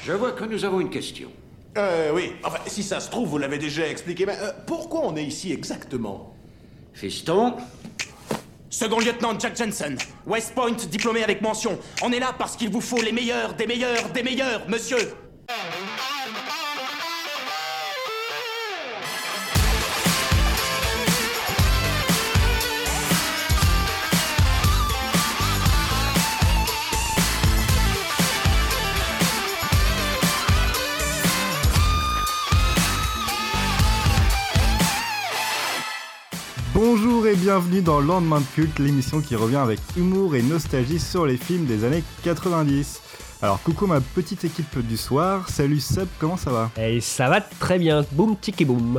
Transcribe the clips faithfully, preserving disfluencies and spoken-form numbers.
Je vois que nous avons une question. Euh, oui. Enfin, si ça se trouve, vous l'avez déjà expliqué, mais euh, pourquoi on est ici exactement? Fiston, Second lieutenant Jack Jensen, West Point diplômé avec mention. On est là parce qu'il vous faut les meilleurs, des meilleurs, des meilleurs, monsieur. Bonjour et bienvenue dans Lendemain de culte, l'émission qui revient avec humour et nostalgie sur les films des années quatre-vingt-dix. Alors coucou ma petite équipe du soir, salut Seb, comment ça va? Et ça va très bien, boum tiki boum.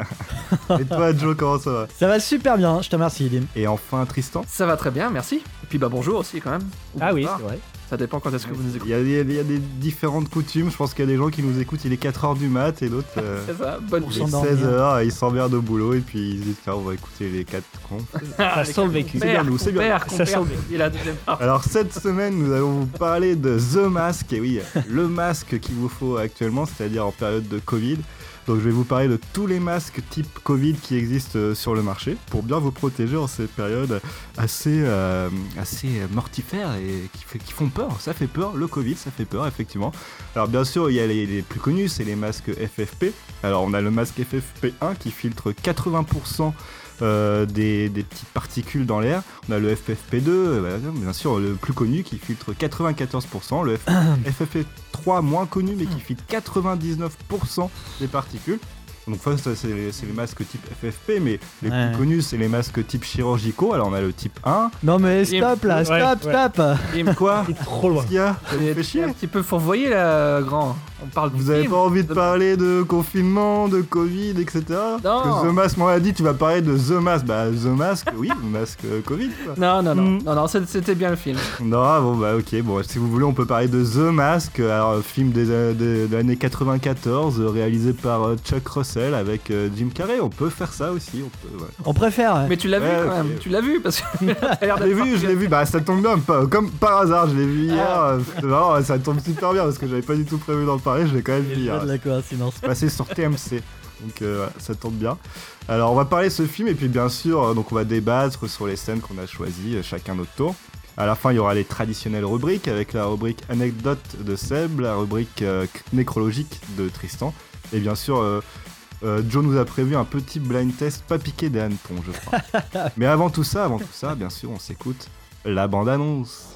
Et toi Joe, comment ça va? Ça va super bien, je te remercie Edim. Et enfin Tristan? Ça va très bien, merci. Et puis bah bonjour aussi quand même. Ou Ah oui, pas. c'est vrai. Ça dépend quand est-ce que vous nous Il écoutez. y, a, il, y a, il y a des différentes coutumes, je pense qu'il y a des gens qui nous écoutent, il est quatre heures du mat et d'autres... Euh... C'est ça, bonne Pour Il est s'endormir. seize heures, ils s'emmerdent au boulot et puis ils disent tiens on va écouter les quatre cons. Ça sent le vécu. C'est bien, nous, c'est bien. Ça sent le- Il a deuxième part. Alors cette semaine nous allons vous parler de The Mask, et oui, le masque qu'il vous faut actuellement, c'est-à-dire en période de Covid. Donc je vais vous parler de tous les masques type Covid qui existent euh, sur le marché pour bien vous protéger en ces périodes assez, euh, assez mortifères et qui, fait- qui font peur. Ça fait peur, le Covid ça fait peur effectivement. Alors bien sûr il y a les, les plus connus, c'est les masques F F P. Alors on a le masque F F P un qui filtre quatre-vingts pour cent euh, des, des petites particules dans l'air. On a le F F P deux, euh, bah, bien sûr le plus connu qui filtre quatre-vingt-quatorze pour cent. Le F F P trois moins connu mais qui filtre quatre-vingt-dix-neuf pour cent des particules. Donc ça, ça, c'est, les, c'est les masques type F F P, mais les Ouais. plus connus c'est les masques type chirurgicaux. Alors on a le type un. Non mais stop là, Ouais, stop, ouais. stop. Quoi? C'est trop loin. Qu'est-ce qu'il y a? Ça vous Il fait est chier? un petit peu fourvoyé là, grand. On parle du Vous avez film. pas envie de de- parler de confinement, de Covid, et cetera? Non. Parce que The Mask m'en a dit, tu vas parler de The Mask. Bah, The Mask, oui, le masque euh, Covid, quoi. Non, non, non, Mm. non, non, c'est- c'était bien le film. Non, bon, bah, ok, bon, si vous voulez, on peut parler de The Mask, alors, euh, film des, euh, de, de l'année quatre-vingt-quatorze, euh, réalisé par euh, Chuck Russell avec euh, Jim Carrey. On peut faire ça aussi, on peut, ouais. On préfère. ouais. Mais tu l'as Ouais, vu quand ok. même, tu l'as vu parce que t'as l'air Je l'ai d'être vu, je l'ai vu, bah ça tombe bien, pas- comme par hasard, je l'ai vu hier, Ah. euh, c'est marrant, ça tombe super bien parce que j'avais pas du tout prévu d'en parler, je l'ai quand même vu Il y a hier. de la coïncidence. Passé sur T M C. Donc euh, voilà, ça tombe bien. Alors on va parler de ce film et puis bien sûr, euh, donc on va débattre sur les scènes qu'on a choisies, euh, chacun notre tour. À la fin, il y aura les traditionnelles rubriques avec la rubrique anecdote de Seb, la rubrique euh, nécrologique de Tristan. Et bien sûr, euh, euh, Joe nous a prévu un petit blind test pas piqué des hannetons, je crois. Mais avant tout ça, avant tout ça, bien sûr, on s'écoute la bande-annonce.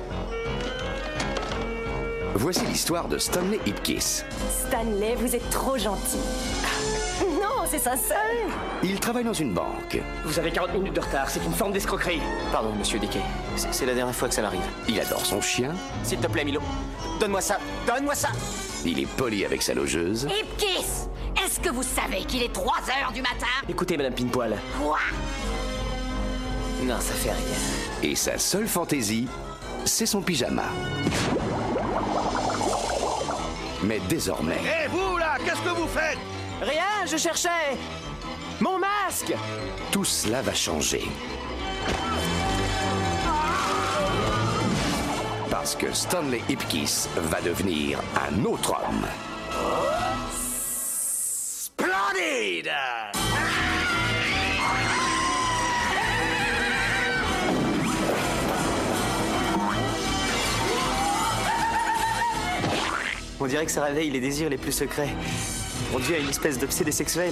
Voici l'histoire de Stanley Ipkiss. Stanley, vous êtes trop gentil. Non, c'est sincère. Il travaille dans une banque. Vous avez quarante minutes de retard, c'est une forme d'escroquerie. Pardon, monsieur Dickey. C'est c'est la dernière fois que ça m'arrive. Il adore son chien. S'il te plaît, Milo. Donne-moi ça. Donne-moi ça. Il est poli avec sa logeuse. Ipkiss, est-ce que vous savez qu'il est trois heures du matin? Écoutez, madame Pinepoil. Quoi? Non, ça fait rien. Et sa seule fantaisie, c'est son pyjama. Mais désormais, Et vous là, qu'est-ce que vous faites? Rien, je cherchais. Mon masque. tout cela va changer. Parce que Stanley Ipkiss va devenir un autre homme. Splendide. On dirait que ça réveille les désirs les plus secrets. On dirait une espèce d'obsédé sexuel.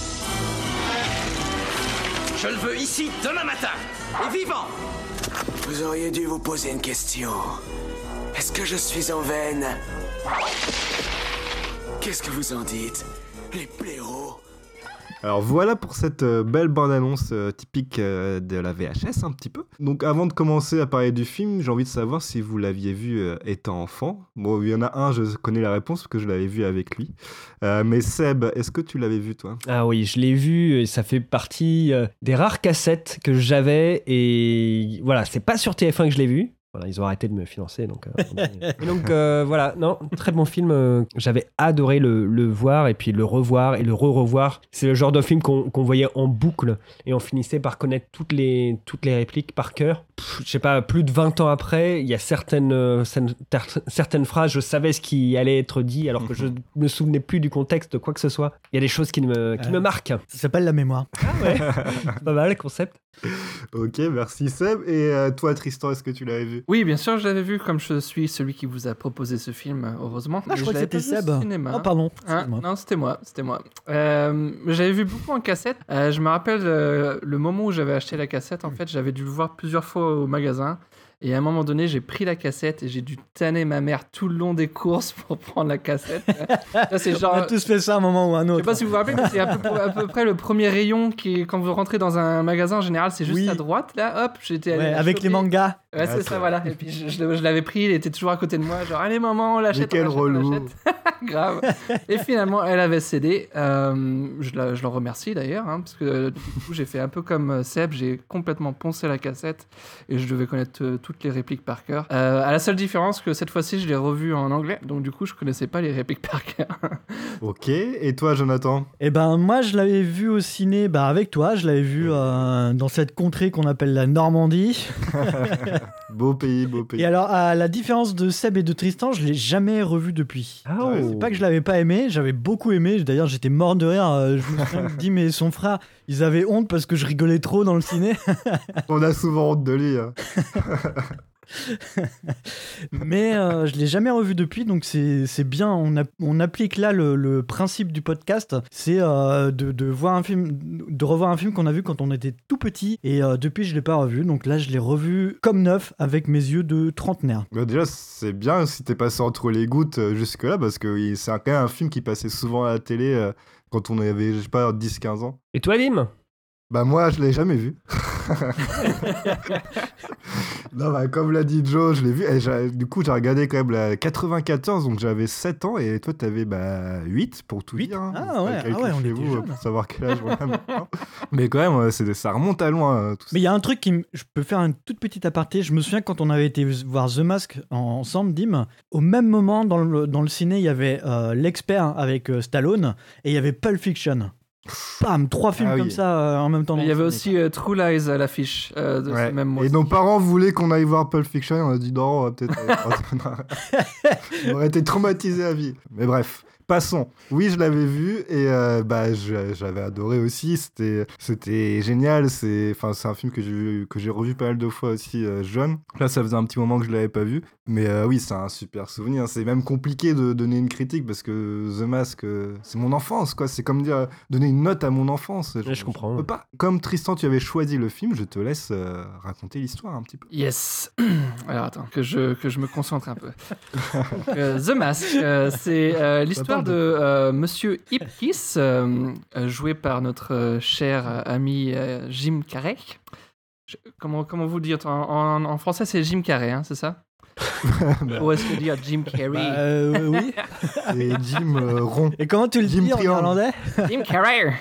Je le veux ici demain matin, et vivant. Vous auriez dû vous poser une question. Est-ce que je suis en veine? Qu'est-ce que vous en dites? Les blaireaux? Alors voilà pour cette euh, belle bande-annonce euh, typique euh, de la V H S un petit peu. Donc avant de commencer à parler du film, j'ai envie de savoir si vous l'aviez vu euh, étant enfant. Bon, il y en a un, je connais la réponse parce que je l'avais vu avec lui. Euh, mais Seb, est-ce que tu l'avais vu toi? Ah oui, je l'ai vu et ça fait partie euh, des rares cassettes que j'avais et voilà, c'est pas sur T F un que je l'ai vu. Voilà, ils ont arrêté de me financer. Donc, euh, et donc euh, voilà, non, très bon film. Euh, j'avais adoré le, le voir et puis le revoir et le re-revoir. C'est le genre de film qu'on, qu'on voyait en boucle et on finissait par connaître toutes les, toutes les répliques par cœur. Pff, je sais pas, plus de vingt ans après, il y a certaines, euh, certaines phrases, je savais ce qui allait être dit alors que je me souvenais plus du contexte de quoi que ce soit. Il y a des choses qui me, qui euh, me marquent. Ça s'appelle la mémoire. Ah ouais, c'est pas mal le concept. Ok, merci Seb. Et euh, toi, Tristan, est-ce que tu l'avais vu ? Oui, bien sûr, je l'avais vu, comme je suis celui qui vous a proposé ce film, heureusement. Ah, je crois que c'était Seb. Cinéma. Oh, pardon. Hein non, c'était moi, c'était moi. Euh, j'avais vu beaucoup en cassette. Euh, je me rappelle euh, le moment où j'avais acheté la cassette. En fait, j'avais dû le voir plusieurs fois au magasin. Et à un moment donné, j'ai pris la cassette et j'ai dû tanner ma mère tout le long des courses pour prendre la cassette. Ça, c'est genre... On a tous fait ça à un moment ou à un autre. Je sais pas si vous vous rappelez, mais c'est à peu, à peu près le premier rayon qui est, quand vous rentrez dans un magasin en général, c'est juste oui. à droite. Là, hop, j'étais allé. Ouais, avec choper. Les mangas. Ouais, ouais c'est, c'est ça, voilà. Et puis je, je, je l'avais pris, il était toujours à côté de moi. Genre, allez, maman, on l'achète. Mais quel on l'achète, relou. on l'achète. Grave. Et finalement, elle avait cédé. Euh, je, la, je l'en remercie d'ailleurs, hein, parce que du coup, j'ai fait un peu comme Seb, j'ai complètement poncé la cassette et je devais connaître euh, toutes les répliques par cœur. Euh, à la seule différence que cette fois-ci, je l'ai revu en anglais, donc du coup, je connaissais pas les répliques par cœur. Ok, et toi, Jonathan ? Eh ben, moi, je l'avais vu au ciné, bah, avec toi, je l'avais vu euh, dans cette contrée qu'on appelle la Normandie. Beau pays, beau pays. Et alors, à la différence de Seb et de Tristan, je l'ai jamais revu depuis. Oh. C'est pas que je l'avais pas aimé, j'avais beaucoup aimé. D'ailleurs, j'étais mort de rire. Euh, je me suis dit, mais son frère, ils avaient honte parce que je rigolais trop dans le ciné. On a souvent honte de lui. Hein. Mais euh, je l'ai jamais revu depuis, donc c'est, c'est bien. On, a, on applique là le, le principe du podcast, c'est euh, de, de voir un film, de revoir un film qu'on a vu quand on était tout petit. Et euh, depuis, je l'ai pas revu. Donc là, je l'ai revu comme neuf avec mes yeux de trentenaire. Bah déjà, c'est bien si t'es passé entre les gouttes jusque là, parce que c'est quand même un film qui passait souvent à la télé euh, quand on avait, je sais pas, dix quinze ans. Et toi, Lim ? Bah moi, je l'ai jamais vu. Non, bah, comme l'a dit Joe, je l'ai vu. Et j'ai, du coup, j'ai regardé quand même la quatre-vingt-quatorze, donc j'avais sept ans, et toi, t'avais bah, huit, pour tout dire. Hein. Ah ouais, ah ouais on était vous, jeunes. Pour savoir quel âge on a maintenant. Mais quand même, c'est, ça remonte à loin. Tout Mais il y a un truc qui... M... Je peux faire une toute petite aparté. Je me souviens quand on avait été voir The Mask ensemble, Dim, au même moment, dans le, dans le ciné, il y avait euh, L'Expert avec euh, Stallone, et il y avait Pulp Fiction. Bam, trois films ah, comme oui. ça euh, en même temps. Il y avait aussi euh, True Lies à l'affiche euh, de ouais. ce même mois. Et nos parents voulaient qu'on aille voir Pulp Fiction, on a dit non, on va peut-être. On aurait été traumatisés à vie. Mais bref. Passons. Oui, je l'avais vu et euh, bah, je, j'avais adoré aussi. C'était, c'était génial. C'est, enfin, c'est un film que j'ai, vu, que j'ai revu pas mal de fois aussi euh, jeune. Là, ça faisait un petit moment que je l'avais pas vu. Mais euh, oui, c'est un super souvenir. C'est même compliqué de donner une critique parce que The Mask, euh, c'est mon enfance, quoi. C'est comme dire donner une note à mon enfance. Je, je comprends. Je peux pas. Comme Tristan, tu avais choisi le film, je te laisse euh, raconter l'histoire un petit peu. Yes. Alors attends, que je, que je me concentre un peu. euh, The Mask, euh, c'est euh, l'histoire de euh, Monsieur Ipkiss, euh, joué par notre euh, cher ami euh, Jim Carrey. Je, comment, comment vous le dire en, en, en français, c'est Jim Carrey, hein, c'est ça? Ou est-ce que dire Jim Carrey? Bah, euh, oui. Et Jim euh, rond. Et comment tu le Jim dis en irlandais? Jim Carrey.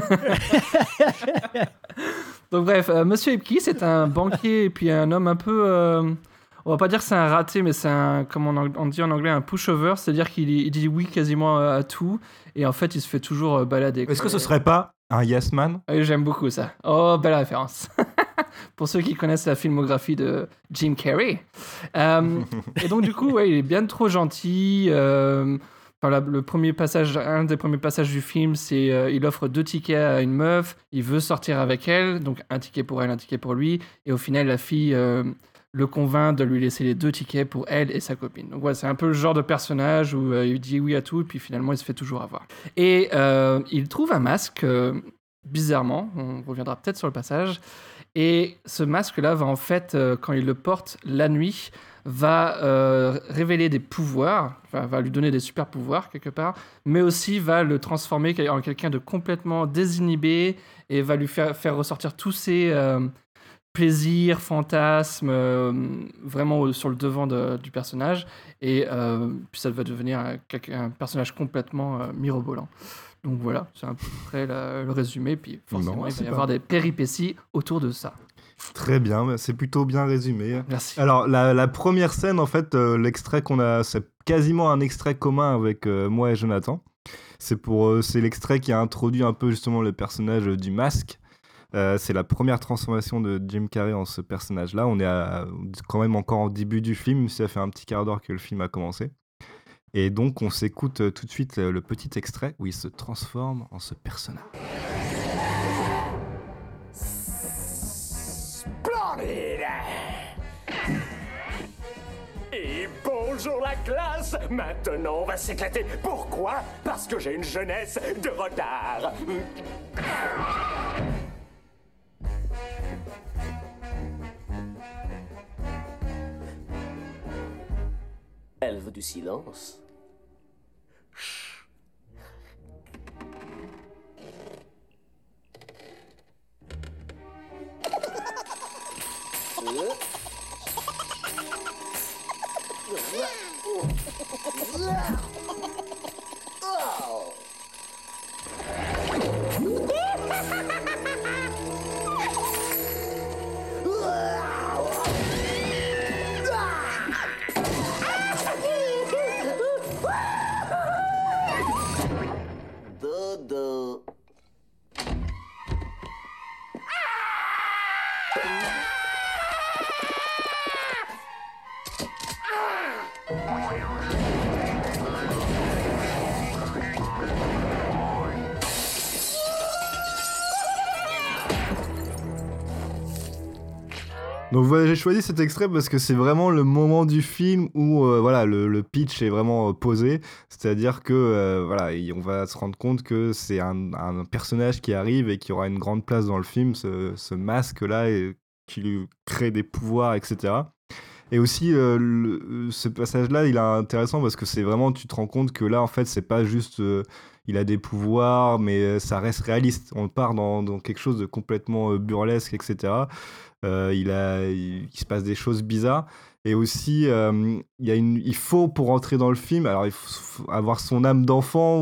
Donc bref, euh, Monsieur Ipkiss est un banquier et puis un homme un peu... Euh, on va pas dire que c'est un raté, mais c'est un, comme on, on dit en anglais, un pushover, c'est-à-dire qu'il il dit oui quasiment à tout, et en fait, il se fait toujours balader. Est-ce que ce serait pas un yes man? Oui, j'aime beaucoup ça. Oh, belle référence. Pour ceux qui connaissent la filmographie de Jim Carrey. Euh, et donc, du coup, ouais, il est bien trop gentil. Euh, enfin, la, le premier passage, un des premiers passages du film, c'est euh, il offre deux tickets à une meuf, il veut sortir avec elle, donc un ticket pour elle, un ticket pour lui, et au final, la fille... Euh, le convainc de lui laisser les deux tickets pour elle et sa copine. Donc voilà, c'est un peu le genre de personnage où euh, il dit oui à tout et puis finalement il se fait toujours avoir. Et euh, il trouve un masque, euh, bizarrement, on reviendra peut-être sur le passage, et ce masque-là va en fait, euh, quand il le porte la nuit, va euh, révéler des pouvoirs, enfin, va lui donner des super pouvoirs quelque part, mais aussi va le transformer en quelqu'un de complètement désinhibé et va lui faire, faire ressortir tous ses... Euh, plaisir, fantasme, euh, vraiment sur le devant de, du personnage, et euh, puis ça va devenir un, un personnage complètement euh, mirobolant. Donc voilà, c'est à peu près la, le résumé, puis forcément non, il va y avoir des péripéties autour de ça. Très bien, c'est plutôt bien résumé. Merci. Alors, la, la première scène, en fait, euh, l'extrait qu'on a, c'est quasiment un extrait commun avec euh, moi et Jonathan. C'est, pour, euh, c'est l'extrait qui a introduit un peu justement le personnage du masque. Euh, c'est la première transformation de Jim Carrey en ce personnage-là. On est à, quand même encore au début du film, même si ça fait un petit quart d'heure que le film a commencé. Et donc, on s'écoute euh, tout de suite euh, le petit extrait où il se transforme en ce personnage. Splendide! Et bonjour la classe! Maintenant on va s'éclater. Pourquoi? Parce que j'ai une jeunesse de retard. Elle veut du silence. Dodo. Donc voilà, j'ai choisi cet extrait parce que c'est vraiment le moment du film où euh, voilà, le, le pitch est vraiment euh, posé. C'est-à-dire que euh, voilà, on va se rendre compte que c'est un, un personnage qui arrive et qui aura une grande place dans le film, ce, ce masque-là, et qui lui crée des pouvoirs, et cetera. Et aussi, euh, le, ce passage-là, il est intéressant parce que c'est vraiment, tu te rends compte que là, en fait, c'est pas juste... Euh, il a des pouvoirs, mais ça reste réaliste. On part dans, dans quelque chose de complètement euh, burlesque, et cetera. Euh, il, a, il, il se passe des choses bizarres. Et aussi, euh, il, y a une, il faut, pour entrer dans le film, alors il faut avoir son âme d'enfant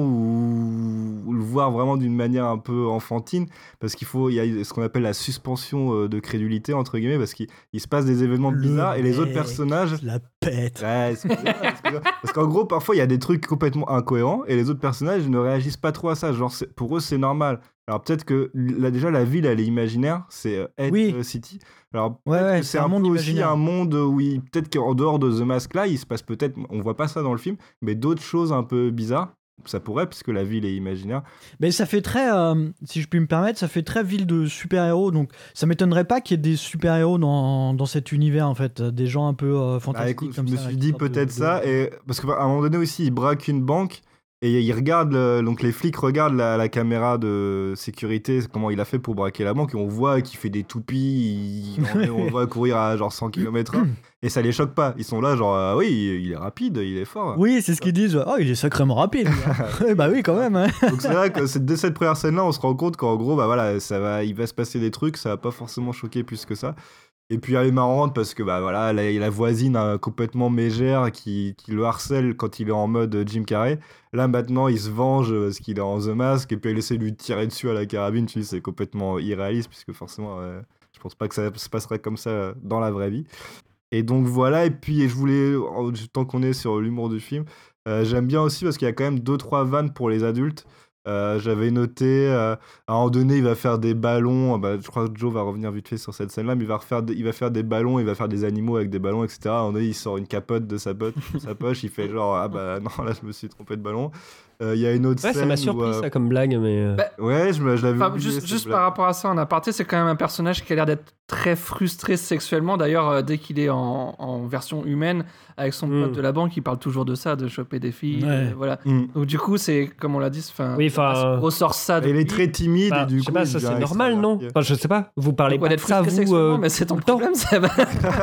ou, ou le voir vraiment d'une manière un peu enfantine, parce qu'il faut, il y a ce qu'on appelle la suspension de crédulité, entre guillemets, parce qu'il il se passe des événements Le bizarres et les mec, autres personnages... la pète. Ouais, excusez-moi, excusez-moi. Parce qu'en gros, parfois, il y a des trucs complètement incohérents et les autres personnages ne réagissent pas trop à ça. Genre, c'est, pour eux, c'est normal. Alors peut-être que là, déjà, la ville, elle est imaginaire, c'est euh, Head Oui. City. Alors Ouais, ouais, que c'est, c'est un, un monde peu aussi imaginaire. un monde où il, peut-être qu'en dehors de The Mask là, il se passe peut-être, on voit pas ça dans le film, mais d'autres choses un peu bizarres. Ça pourrait, puisque la ville est imaginaire. Mais ça fait très, euh, si je puis me permettre, ça fait très ville de super-héros. Donc ça m'étonnerait pas qu'il y ait des super-héros dans, dans cet univers, en fait. Des gens un peu euh, Ah, fantastiques écoute, je comme me ça, suis qui dit sortent de- peut-être de- ça, et parce qu'à un moment donné aussi, il braque une banque. Et il regarde, le- donc les flics regardent la, la caméra de sécurité, comment il a fait pour braquer la banque, et on voit qu'il fait des toupies, il- on, on le voit courir à genre cent kilomètres heure, et ça les choque pas. Ils sont là, genre, ah oui, il, il est rapide, il est fort. Oui, c'est ce qu'ils disent. Oh, il est sacrément rapide. Eh bah oui, quand même. hein. Donc c'est vrai que c'est- dès cette première scène-là, on se rend compte qu'en gros, bah voilà, ça va, il va se passer des trucs, ça va pas forcément choquer plus que ça. Et puis elle est marrante parce que bah voilà, la, la voisine euh, complètement mégère qui, qui le harcèle quand il est en mode Jim Carrey. Là maintenant, il se venge parce qu'il est en The Mask et puis elle essaie de lui tirer dessus à la carabine. Tu dis, c'est complètement irréaliste puisque forcément, euh, je pense pas que ça se passerait comme ça dans la vraie vie. Et donc voilà, et puis je voulais, tant qu'on est sur l'humour du film, euh, j'aime bien aussi parce qu'il y a quand même deux trois vannes pour les adultes. Euh, j'avais noté, euh, à un moment donné, il va faire des ballons. Bah, je crois que Joe va revenir vite fait sur cette scène-là, mais il va, refaire des, il va faire des ballons, il va faire des animaux avec des ballons, et cetera. À un moment donné, il sort une capote de sa, pote, de sa poche, il fait genre, ah bah non, là, je me suis trompé de ballon. Il euh, y a une autre Ouais, scène. ça m'a surpris où, euh... ça comme blague, mais. euh... Bah, ouais, je, me, je l'avais Enfin, oublié, juste cette juste blague. par rapport à ça, en aparté, c'est quand même un personnage qui a l'air d'être très frustré sexuellement. D'ailleurs, euh, dès qu'il est en, en version humaine, avec son Mm. pote de la banque, il parle toujours de ça, de choper des filles. Ouais. euh, voilà. Mm. Donc, du coup, c'est comme on l'a dit, enfin, Oui, enfin, on ressort ça de Il est lui. très timide Enfin, et du je sais coup. pas, il ça devient c'est normal, non extraverti. Enfin, je sais pas, vous parlez Donc, pas on de est ça, frustré vous. sexuellement, euh, mais c'est ton tout le temps. problème, ça va.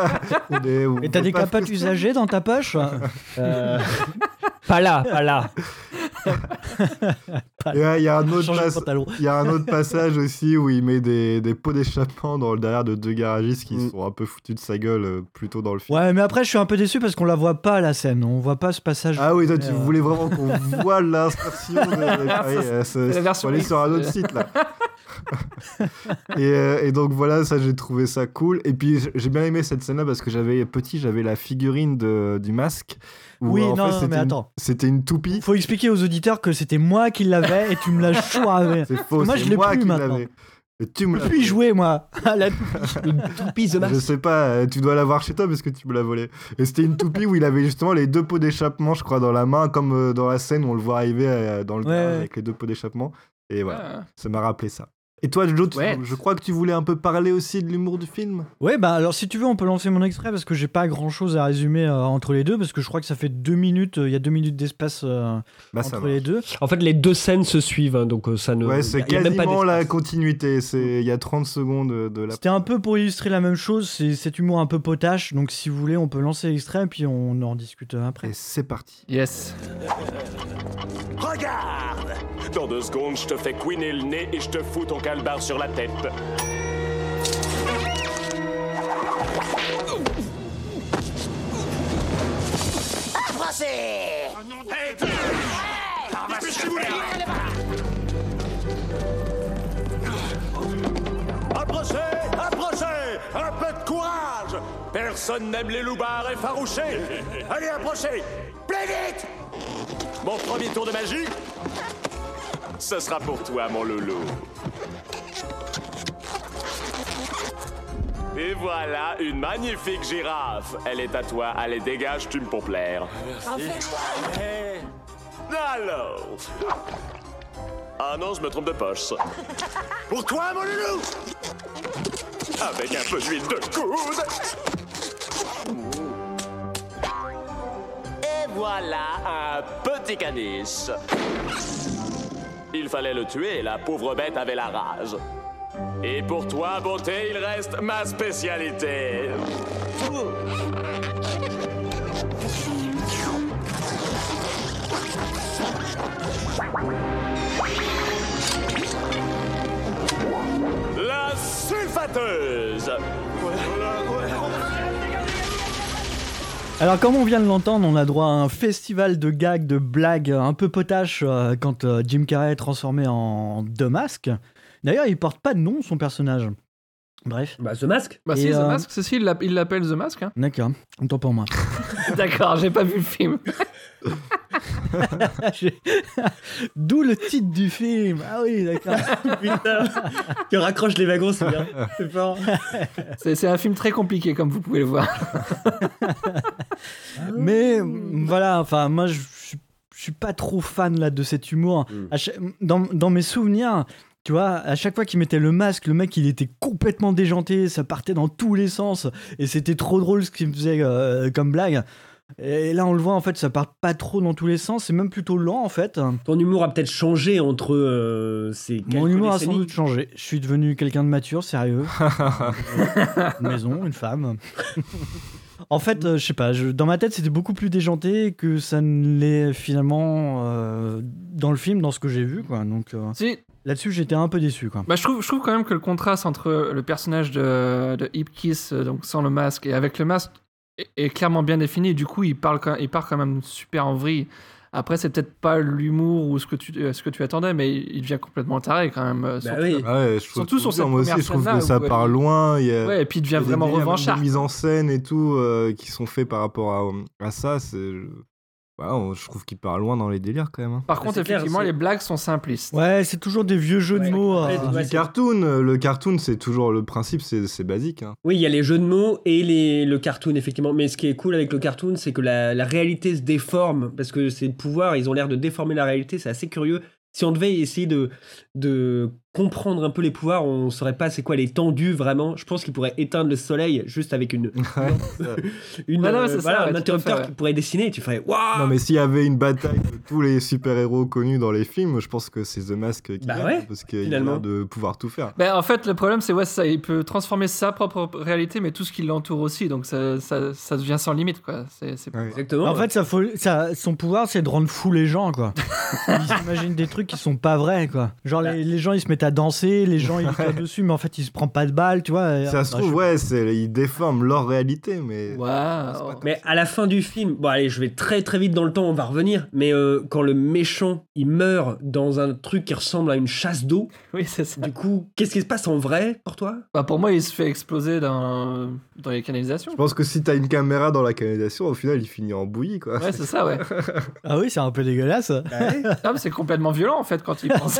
On est- on Et t'as peut des pas capotes frustrer. usagées dans ta poche Euh, Pas là, pas là. Et ouais, il y a un autre Change de pas- pantalon. il y a un autre passage aussi où il met des, des pots d'échappement dans le derrière de deux garagistes qui Mm. sont un peu foutus de sa gueule euh, plus tôt dans le film. Ouais, mais après, je suis un peu déçu parce qu'on la voit pas, la scène. On voit pas ce passage. Ah oui, toi tu Euh, voulais vraiment qu'on voit l'insertion de... Ouais, euh, c'est- la version faut aller X, sur un autre euh. site là. et, euh, et donc voilà, ça j'ai trouvé ça cool. Et puis j'ai bien aimé cette scène-là parce que j'avais petit, j'avais la figurine de, du masque. Où, oui, en non, fait, non c'était mais une- attends. C'était une toupie. Faut expliquer aux auditeurs que c'était moi qui l'avais et tu me l'as choisi. C'est faux, Moi, c'est je l'ai moi plus qui maintenant. l'avais. Et tu me Je l'as peux y jouer, moi. À la Une toupie The Je Mask. sais pas, euh, tu dois l'avoir chez toi parce que tu me l'as volé. Et c'était une toupie où il avait justement les deux pots d'échappement, je crois, dans la main, comme euh, dans la scène où on le voit arriver euh, dans le Ouais, garage ouais. avec les deux pots d'échappement. Et voilà, Ah. ça m'a rappelé ça. Et toi, Joe, tu- Ouais. je crois que tu voulais un peu parler aussi de l'humour du film. Ouais, bah alors si tu veux, on peut lancer mon extrait parce que j'ai pas grand chose à résumer euh, entre les deux parce que je crois que ça fait deux minutes, il y a deux minutes d'espace euh, Bah, ça entre va. les deux. En fait, les deux scènes se suivent, hein, donc euh, ça ne. Ouais, y a- c'est y a même pas quasiment la d'espace. continuité. C'est il y a trente secondes de, de la. C'était un peu pour illustrer la même chose, c'est cet humour un peu potache, donc si vous voulez, on peut lancer l'extrait et puis on en discute après. Et c'est parti. Yes. Regarde! Dans deux secondes, je te fais couiner le nez et je te fous ton calbar sur la tête. Approchez! Approchez! Un peu de courage! Personne n'aime les loupards effarouchés! Allez, approchez! Plus vite! Mon premier tour de magie, ce sera pour toi, mon loulou. Et voilà une magnifique girafe. Elle est à toi. Allez, dégage, tu me pour plaire. Eh, alors. Ah non, je me trompe de poche. Pour toi, mon loulou. Avec un peu d'huile de coude. Et voilà un petit caniche. Il fallait le tuer, la pauvre bête avait la rage. Et pour toi, beauté, il reste ma spécialité. La sulfateuse. Alors comme on vient de l'entendre, on a droit à un festival de gags, de blagues un peu potaches euh, quand euh, Jim Carrey est transformé en The Mask. D'ailleurs, il porte pas de nom, son personnage. Bref. Bah, The Mask. Bah Et, si, The euh, Mask, c'est si, il l'app- il l'appelle The Mask. Hein. D'accord, autant pour moi. D'accord, j'ai pas vu le film. J'ai- D'où le titre du film. Ah oui, d'accord. Putain, tu raccroches les wagons, c'est bien. C'est fort. C'est c'est un film très compliqué, comme vous pouvez le voir. Mais mm, voilà, enfin, moi, je suis- je suis pas trop fan là de cet humour. Mm. À chaque- dans, dans mes souvenirs, tu vois, à chaque fois qu'il mettait le masque, le mec, il était complètement déjanté, ça partait dans tous les sens, et c'était trop drôle ce qu'il me faisait euh, comme blague. Et là, on le voit, en fait, ça part pas trop dans tous les sens, c'est même plutôt lent, en fait. Ton humour a peut-être changé entre euh, ces quelques Mon humour a sans décennies. doute changé. Je suis devenu quelqu'un de mature, sérieux. Une maison, une femme. En fait, euh, je sais pas, je- dans ma tête, c'était beaucoup plus déjanté que ça ne l'est finalement euh, dans le film, dans ce que j'ai vu, quoi. Donc euh, Si, là-dessus, j'étais un peu déçu, quoi. bah, je, trouve, je trouve quand même que le contraste entre le personnage de, de Ip Kiss, euh, donc sans le masque, et avec le masque, est, est clairement bien défini. Du coup, il, parle quand, il part quand même super en vrille. Après, c'est peut-être pas l'humour ou ce que, tu, euh, ce que tu attendais, mais il devient complètement taré quand même. euh, Bah surtout- oui. Ah ouais, je trouve Surtout sur que- cette moi aussi, première je trouve scène-là que ça où, euh, part loin. Il y a, Ouais, et puis il il y devient a des vraiment délires même revanchard. de mise en scène et tout euh, qui sont faits par rapport à, à ça. C'est, voilà, on- je trouve qu'il part loin dans les délires quand même. hein. Par contre, c'est clair, effectivement, c'est- les blagues sont simplistes. Ouais, c'est toujours des vieux jeux Ouais, de mots. ouais, euh, ouais. Du cartoon, euh, le cartoon, c'est toujours le principe, c'est, c'est basique. hein. Oui, il y a les jeux de mots et les, le cartoon, effectivement. Mais ce qui est cool avec le cartoon, c'est que la, la réalité se déforme. Parce que ces pouvoirs, ils ont l'air de déformer la réalité. C'est assez curieux. Si on devait essayer de, de comprendre un peu les pouvoirs, on saurait pas c'est quoi les tendus vraiment. Je pense qu'il pourrait éteindre le soleil juste avec une, une Ouais, non, euh, c'est ça, voilà, ouais, un tout à interrupteur fait, ouais. qui pourrait dessiner. Et tu ferais waouh. Non, mais s'il y avait une bataille de tous les super-héros connus dans les films, je pense que c'est The Mask qui Bah gagne, ouais, parce qu'il a finalement. l'air de pouvoir tout faire. Ben, en fait, le problème, c'est ouais, ça, il peut transformer sa propre réalité, mais tout ce qui l'entoure aussi. Donc ça, ça, ça devient sans limite, quoi. C'est, c'est... Ouais. Exactement. En fait, ça, faut- ça- son pouvoir, c'est de rendre fou les gens, quoi. Ils s'imaginent des trucs qui sont pas vrais, quoi. Genre, les, les gens, ils se mettent mettent à danser, les gens ils lui tirent dessus, mais en fait il se prend pas de balles, tu vois. Ça se Bah, trouve, je- ouais, c'est, ils déforment leur réalité, mais. Waouh. Mais à la fin du film, bon allez, je vais très très vite dans le temps, on va revenir, mais euh, quand le méchant, il meurt dans un truc qui ressemble à une chasse d'eau, Oui, c'est ça. du coup, qu'est-ce qui se passe en vrai pour toi? Bah, pour moi, il se fait exploser dans, dans les canalisations. Je pense que si t'as une caméra dans la canalisation, au final, il finit en bouillie, quoi. Ouais, c'est ça, ouais. Ah oui, c'est un peu dégueulasse. Ah, mais c'est complètement violent, en fait, quand il pense.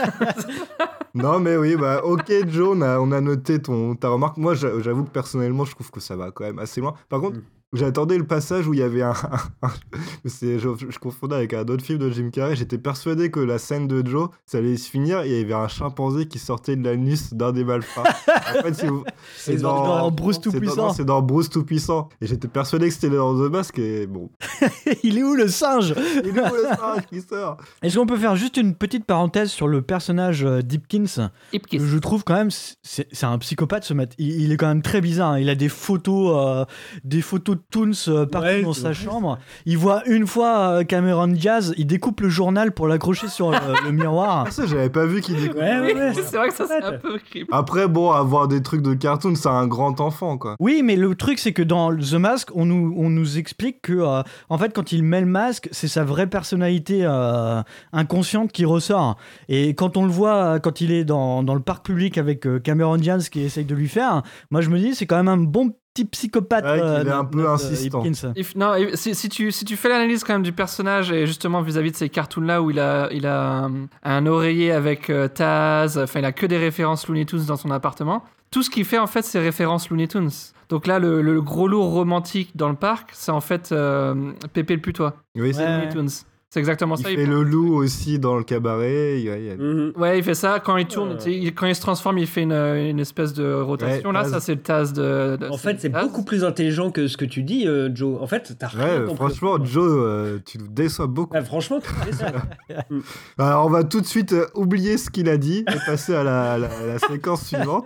Non, mais oui, bah, ok, Joe, on a, on a noté ton, ta remarque. Moi, j'a- j'avoue que personnellement, je trouve que ça va quand même assez loin. Par contre, Mm. j'attendais le passage où il y avait un. un- c'est, je, je confondais avec un autre film de Jim Carrey. J'étais persuadé que la scène de Joe, ça allait se finir et il y avait un chimpanzé qui sortait de l'anus d'un des malfrats. En fait, si vous- c'est dans, dans Bruce c'est dans- Tout-Puissant. non, c'est dans Bruce Tout-Puissant. Et j'étais persuadé que c'était dans The Mask et bon. Il est où le singe? Il est où le singe qui sort? Est-ce qu'on peut faire juste une petite parenthèse sur le personnage euh, d'Hipkins? Hipkiss. Je trouve quand même, c'est, c'est un psychopathe ce mec. Il, il est quand même très bizarre. hein. Il a des photos, euh, des photos de Toons euh, partout Ouais, dans c'est sa vrai. chambre. Il voit une fois euh, Cameron Diaz, il découpe le journal pour l'accrocher sur le, le miroir. Ah, ça, j'avais pas vu qu'il découvre. Ouais, ouais, ouais. C'est vrai que ça, c'est un peu creepy. Après, bon, avoir des trucs de cartoon, c'est un grand enfant, quoi. Oui, mais le truc, c'est que dans The Mask, on nous, on nous explique que, euh, en fait, quand il met le masque, c'est sa vraie personnalité euh, inconsciente qui ressort. Et quand on le voit, euh, quand il est dans, dans le parc public avec euh, Cameron Diaz qui essaye de lui faire, moi, je me dis, c'est quand même un bon petit psychopathe. Ouais, qu'il est notre- un peu notre, euh, insistant. Hipkins. If- non, if- si, si tu, si tu fais l'analyse quand même du personnage et justement vis-à-vis de ces cartoons-là où il a, il a un, un oreiller avec euh, Taz, enfin il a que des références Looney Tunes dans son appartement, tout ce qu'il fait en fait c'est référence Looney Tunes. Donc là, le, le gros lourd romantique dans le parc, c'est en fait euh, Pépé le putois, Oui, c'est Ouais. Looney Tunes. C'est exactement Il ça. fait le loup aussi dans le cabaret. il y a- il y a- Mhm. Ouais, il fait ça. Quand il tourne, Euh. tu sais, il- quand il se transforme, il fait une, une espèce de rotation. Ouais, là, Taz. ça, c'est le Taz de. de- En fait, c'est Taz. beaucoup plus intelligent que ce que tu dis, euh, Joe. En fait, t'as rien Ouais, compris. franchement, Joe, euh, tu nous déçois beaucoup. Ah, franchement, tu me déçois. Alors, on va tout de suite euh, oublier ce qu'il a dit et passer à la, la- la séquence suivante.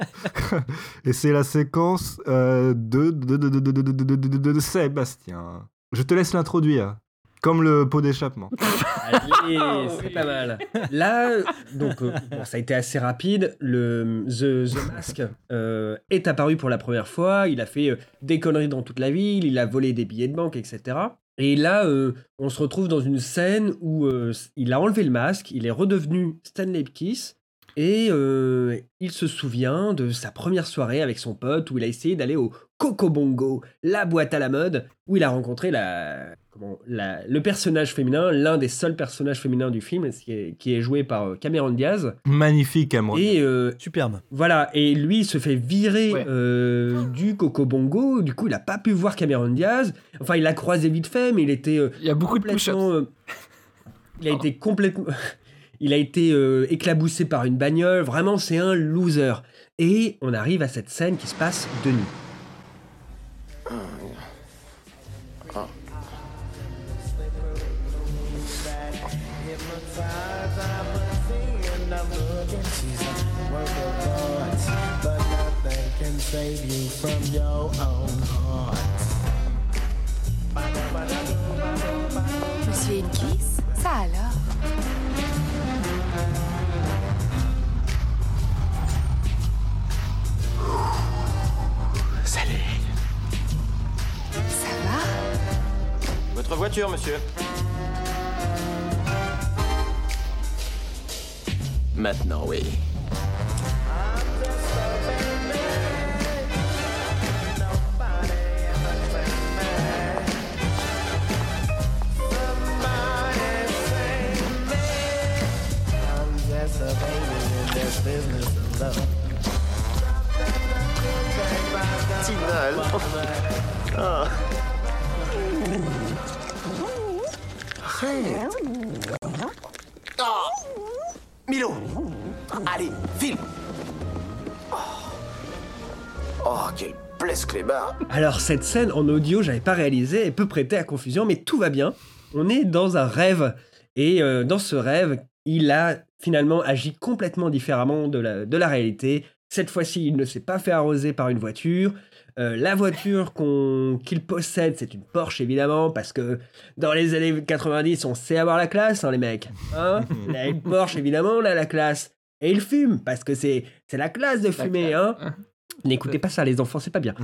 Et c'est la séquence euh, de, de, de, de, de, de, de, de, de- de- de Sébastien. Je te laisse l'introduire. Comme le pot d'échappement. Allez, c'est pas mal. Là, donc, euh, bon, ça a été assez rapide. Le The, The Mask euh, est apparu pour la première fois. Il a fait euh, des conneries dans toute la ville. Il a volé des billets de banque, et cetera. Et là, euh, on se retrouve dans une scène où euh, il a enlevé le masque. Il est redevenu Stanley Ipkiss. Et euh, il se souvient de sa première soirée avec son pote où il a essayé d'aller au Coco Bongo, la boîte à la mode, où il a rencontré la, comment, la, le personnage féminin, l'un des seuls personnages féminins du film, qui est, qui est joué par euh, Cameron Diaz. Magnifique, Cameron. Et euh, Superbe. voilà, et lui il se fait virer Ouais. euh, du Coco Bongo. Du coup, il a pas pu voir Cameron Diaz. Enfin, il l'a croisé vite fait, mais il était euh, Il y a beaucoup de push-ups. complètement. euh, il a été complètement. Il a été euh, éclaboussé par une bagnole. Vraiment, c'est un loser. Et on arrive à cette scène qui se passe de nuit. Monsieur Hipkiss, ça alors? Salut. Ça va? Votre voiture, monsieur. Maintenant, oui. Tinal. Ah. Ah. Milo. Allez, file. Oh, oh quelle blesse clébard. Alors, cette scène en audio, j'avais pas réalisé, elle peut prêter à confusion, mais tout va bien. On est dans un rêve. Et euh, dans ce rêve, il a finalement agi complètement différemment de la, de la réalité. Cette fois-ci, il ne s'est pas fait arroser par une voiture. Euh, la voiture qu'on, qu'il possède, c'est une Porsche, évidemment, parce que dans les années quatre-vingt-dix, on sait avoir la classe, hein, les mecs. Hein, il a une Porsche, évidemment, là, la classe. et il fume parce que c'est c'est la classe de fumer, hein. N'écoutez pas ça, les enfants, c'est pas bien.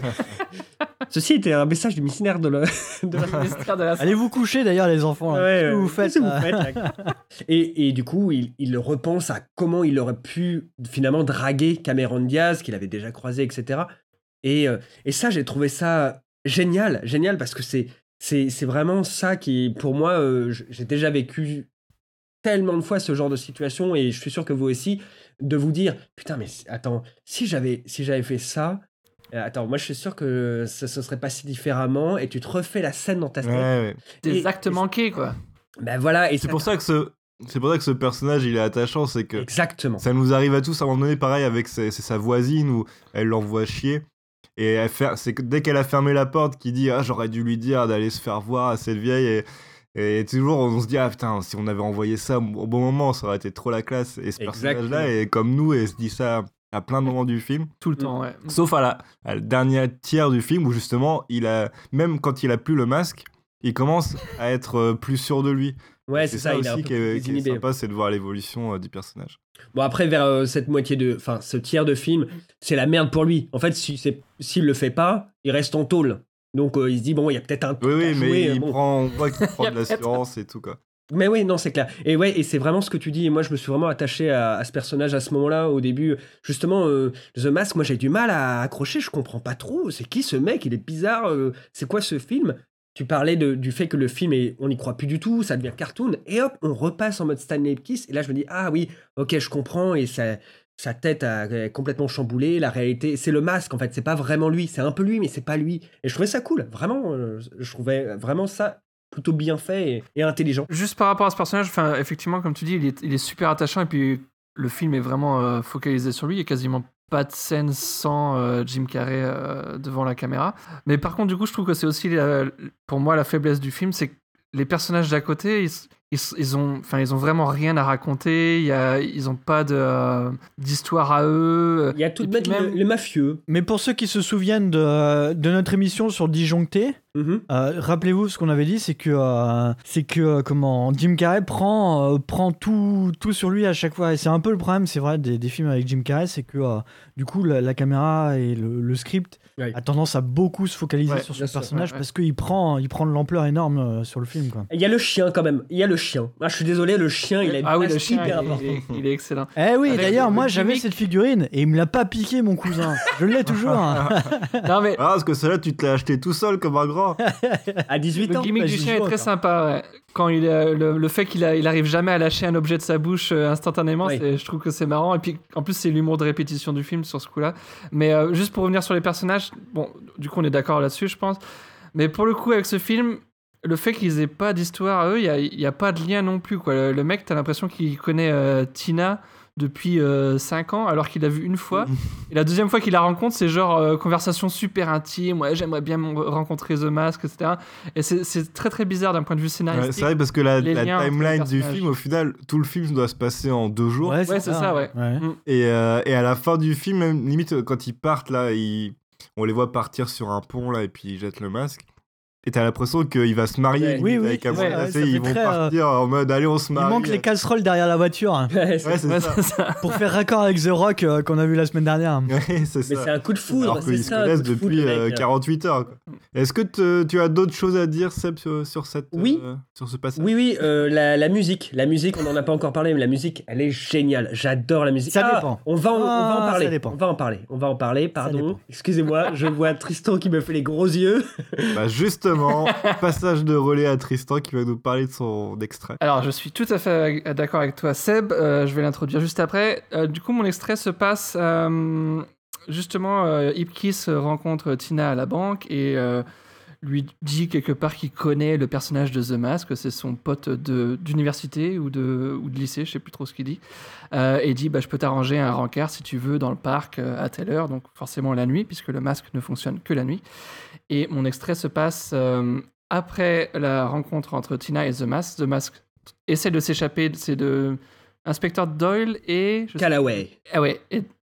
Ceci était un message du missionnaire de, le... de la... Ministère de la Allez vous coucher d'ailleurs, les enfants. Là. Ouais, Qu'est-ce que ouais. vous faites, Qu'est-ce que vous là faites, là et, et du coup, il, il repense à comment il aurait pu finalement draguer Cameron Diaz, qu'il avait déjà croisé, et cetera. Et, euh, et ça, j'ai trouvé ça génial, génial parce que c'est, c'est, c'est vraiment ça qui, pour moi, euh, j'ai déjà vécu tellement de fois ce genre de situation et je suis sûr que vous aussi, de vous dire, putain, mais attends, si j'avais, si j'avais fait ça, attends, moi je suis sûr que ça se serait passé différemment et tu te refais la scène dans ta tête. Ouais, ouais. Des Et- actes et- manqués, quoi. Ben voilà, et C'est ça- pour ça que ce, c'est pour ça que ce personnage, il est attachant, c'est que Exactement. ça nous arrive à tous à un moment donné, pareil avec ses- c'est sa voisine où elle l'envoie chier. Et elle fait, c'est que dès qu'elle a fermé la porte, qu'il dit ah j'aurais dû lui dire d'aller se faire voir à cette vieille et, et toujours on se dit ah putain si on avait envoyé ça au bon moment ça aurait été trop la classe et ce Exactement. personnage là est comme nous et se dit ça à plein de moments du film. Tout le temps, ouais. Sauf à la, à le dernier tiers du film où justement, il a, même quand il a plus le masque, il commence à être euh, plus sûr de lui. Ouais, Et c'est ça, il est un aussi peu qui est, plus qui est inhibé. sympa, c'est de voir l'évolution euh, du personnage. Bon, après, vers euh, cette moitié de. Enfin, ce tiers de film, c'est la merde pour lui. En fait, si c'est, s'il le fait pas, il reste en tôle. Donc, euh, il se dit, bon, il y a peut-être un Oui, truc à oui, mais jouer, euh, il bon. prend, on voit qu'il prend Il y a de l'assurance et tout, quoi. Mais oui, non, c'est clair. Et ouais, et c'est vraiment ce que tu dis. Et moi, je me suis vraiment attaché à, à ce personnage à ce moment-là, au début. Justement, euh, The Mask, moi, j'ai du mal à accrocher. Je comprends pas trop. C'est qui ce mec? Il est bizarre. euh, c'est quoi ce film? Tu parlais de- du fait que le film, est, on n'y croit plus du tout, ça devient cartoon. Et hop, on repasse en mode Stanley Ipkiss. Et là, je me dis, ah oui, ok, je comprends. Et ça, sa tête a est complètement chamboulé. La réalité, c'est le masque, en fait. C'est pas vraiment lui. C'est un peu lui, mais c'est pas lui. Et je trouvais ça cool. Vraiment, euh, je trouvais vraiment ça plutôt bien fait et, et intelligent. Juste par rapport à ce personnage, enfin, effectivement, comme tu dis, il est, il est super attachant et puis le film est vraiment euh, focalisé sur lui. Il n'y a quasiment pas de scène sans euh, Jim Carrey euh, devant la caméra. Mais par contre, du coup, je trouve que c'est aussi, la- pour moi, la faiblesse du film, c'est que les personnages d'à côté, ils, ils, ils ont, enfin, ils ont vraiment rien à raconter. Il y a, ils n'ont pas de, euh, d'histoire à eux. Il y a tout Et de puis même même- le, le mafieux. Mais pour ceux qui se souviennent de, de notre émission sur Disjoncté, Mhm. euh, rappelez-vous ce qu'on avait dit, c'est que, euh, c'est que euh, comment, Jim Carrey prend, euh, prend tout, tout sur lui à chaque fois. Et c'est un peu le problème, c'est vrai, des, des films avec Jim Carrey, c'est que euh, du coup, la, la caméra et le, le script Ouais. a tendance à beaucoup se focaliser Ouais, sur ce bien sûr, personnage ouais, ouais. parce qu'il prend, il prend de l'ampleur énorme euh, sur le film. Quoi. Il y a le chien quand même. Il y a le chien. Ah, je suis désolé, le chien, il a une Ah oui, place le chien, hyper il, importante. il est, il est excellent. Eh oui, Avec d'ailleurs, le- moi le j'avais gimmick. cette figurine et il me l'a pas piqué, mon cousin. Je l'ai toujours. hein. Non, mais Ah, parce que celle-là, tu te l'as acheté tout seul comme un grand. À dix-huit le ans. gimmick bah, du j'y chien est joue très encore. sympa. Ouais. Quand il a, le, le fait qu'il a, il arrive jamais à lâcher un objet de sa bouche euh, instantanément, Oui. c'est- je trouve que c'est marrant. Et puis en plus, c'est l'humour de répétition du film sur ce coup-là. Mais euh, juste pour revenir sur les personnages, bon, du coup, on est d'accord là-dessus, je pense. Mais pour le coup, avec ce film, le fait qu'ils aient pas d'histoire à eux, il n'y a, a pas de lien non plus. Quoi. Le, le mec, t'as l'impression qu'il connaît euh, Tina depuis cinq ans, alors qu'il l'a vu une fois. Et la deuxième fois qu'il la rencontre, c'est genre euh, conversation super intime. Ouais, j'aimerais bien mon- rencontrer The Mask, et cetera. Et c'est c'est très très bizarre d'un point de vue Ouais, scénaristique. c'est vrai parce que la, les la liens entre les timeline du personnages. film, au final, tout le film doit se passer en deux jours. Ouais, c'est ça, ouais. Mm. Et, euh, et à la fin du film, même limite euh, quand ils partent là, ils- on les voit partir sur un pont là et puis ils jettent le masque. Et t'as l'impression qu'il va se marier Ouais. limite, Oui, oui, avec c'est Cameron vrai, Diaz, ouais, et ça ils fait vont très, euh, partir en mode allez on se Il marie. manque les casseroles derrière la voiture Ouais, c'est- Ouais, c'est Ouais, ça. c'est ça. pour faire raccord avec The Rock euh, qu'on a vu la semaine dernière. Ouais, c'est Mais ça. c'est un coup de foudre. Alors c'est qu'ils se ça, un connaissent coup de foudre, depuis le euh, mec. quarante-huit heures. quoi. Est-ce que te- tu as d'autres choses à dire, Seb, sur, sur cette, Oui. euh, sur ce passage? Oui, oui, euh, la, la musique. La musique, on n'en a pas encore parlé, mais la musique, elle est géniale. J'adore la musique. Ça Ah, dépend. On va, en, on va en Ah, parler. ça dépend. On va en parler. On va en parler. Pardon. dépend. Excusez-moi, je vois Tristan qui me fait les gros yeux. Bah justement, passage de relais à Tristan qui va nous parler de son extrait. Alors, je suis tout à fait d'accord avec toi, Seb. Euh, je vais l'introduire juste après. Euh, du coup, mon extrait se passe. euh, justement, euh, Ipkiss rencontre Tina à la banque et euh, lui dit quelque part qu'il connaît le personnage de The Mask, que c'est son pote de- d'université ou de, ou de lycée, je sais plus trop ce qu'il dit. Euh, et il dit bah, je peux t'arranger un rencard si tu veux dans le parc euh, à telle heure, donc forcément la nuit, puisque le masque ne fonctionne que la nuit. Et mon extrait se passe. euh, Après la rencontre entre Tina et The Mask, The Mask essaie de s'échapper, c'est de Inspecteur Doyle et... je sais- Callaway. Ah ouais, et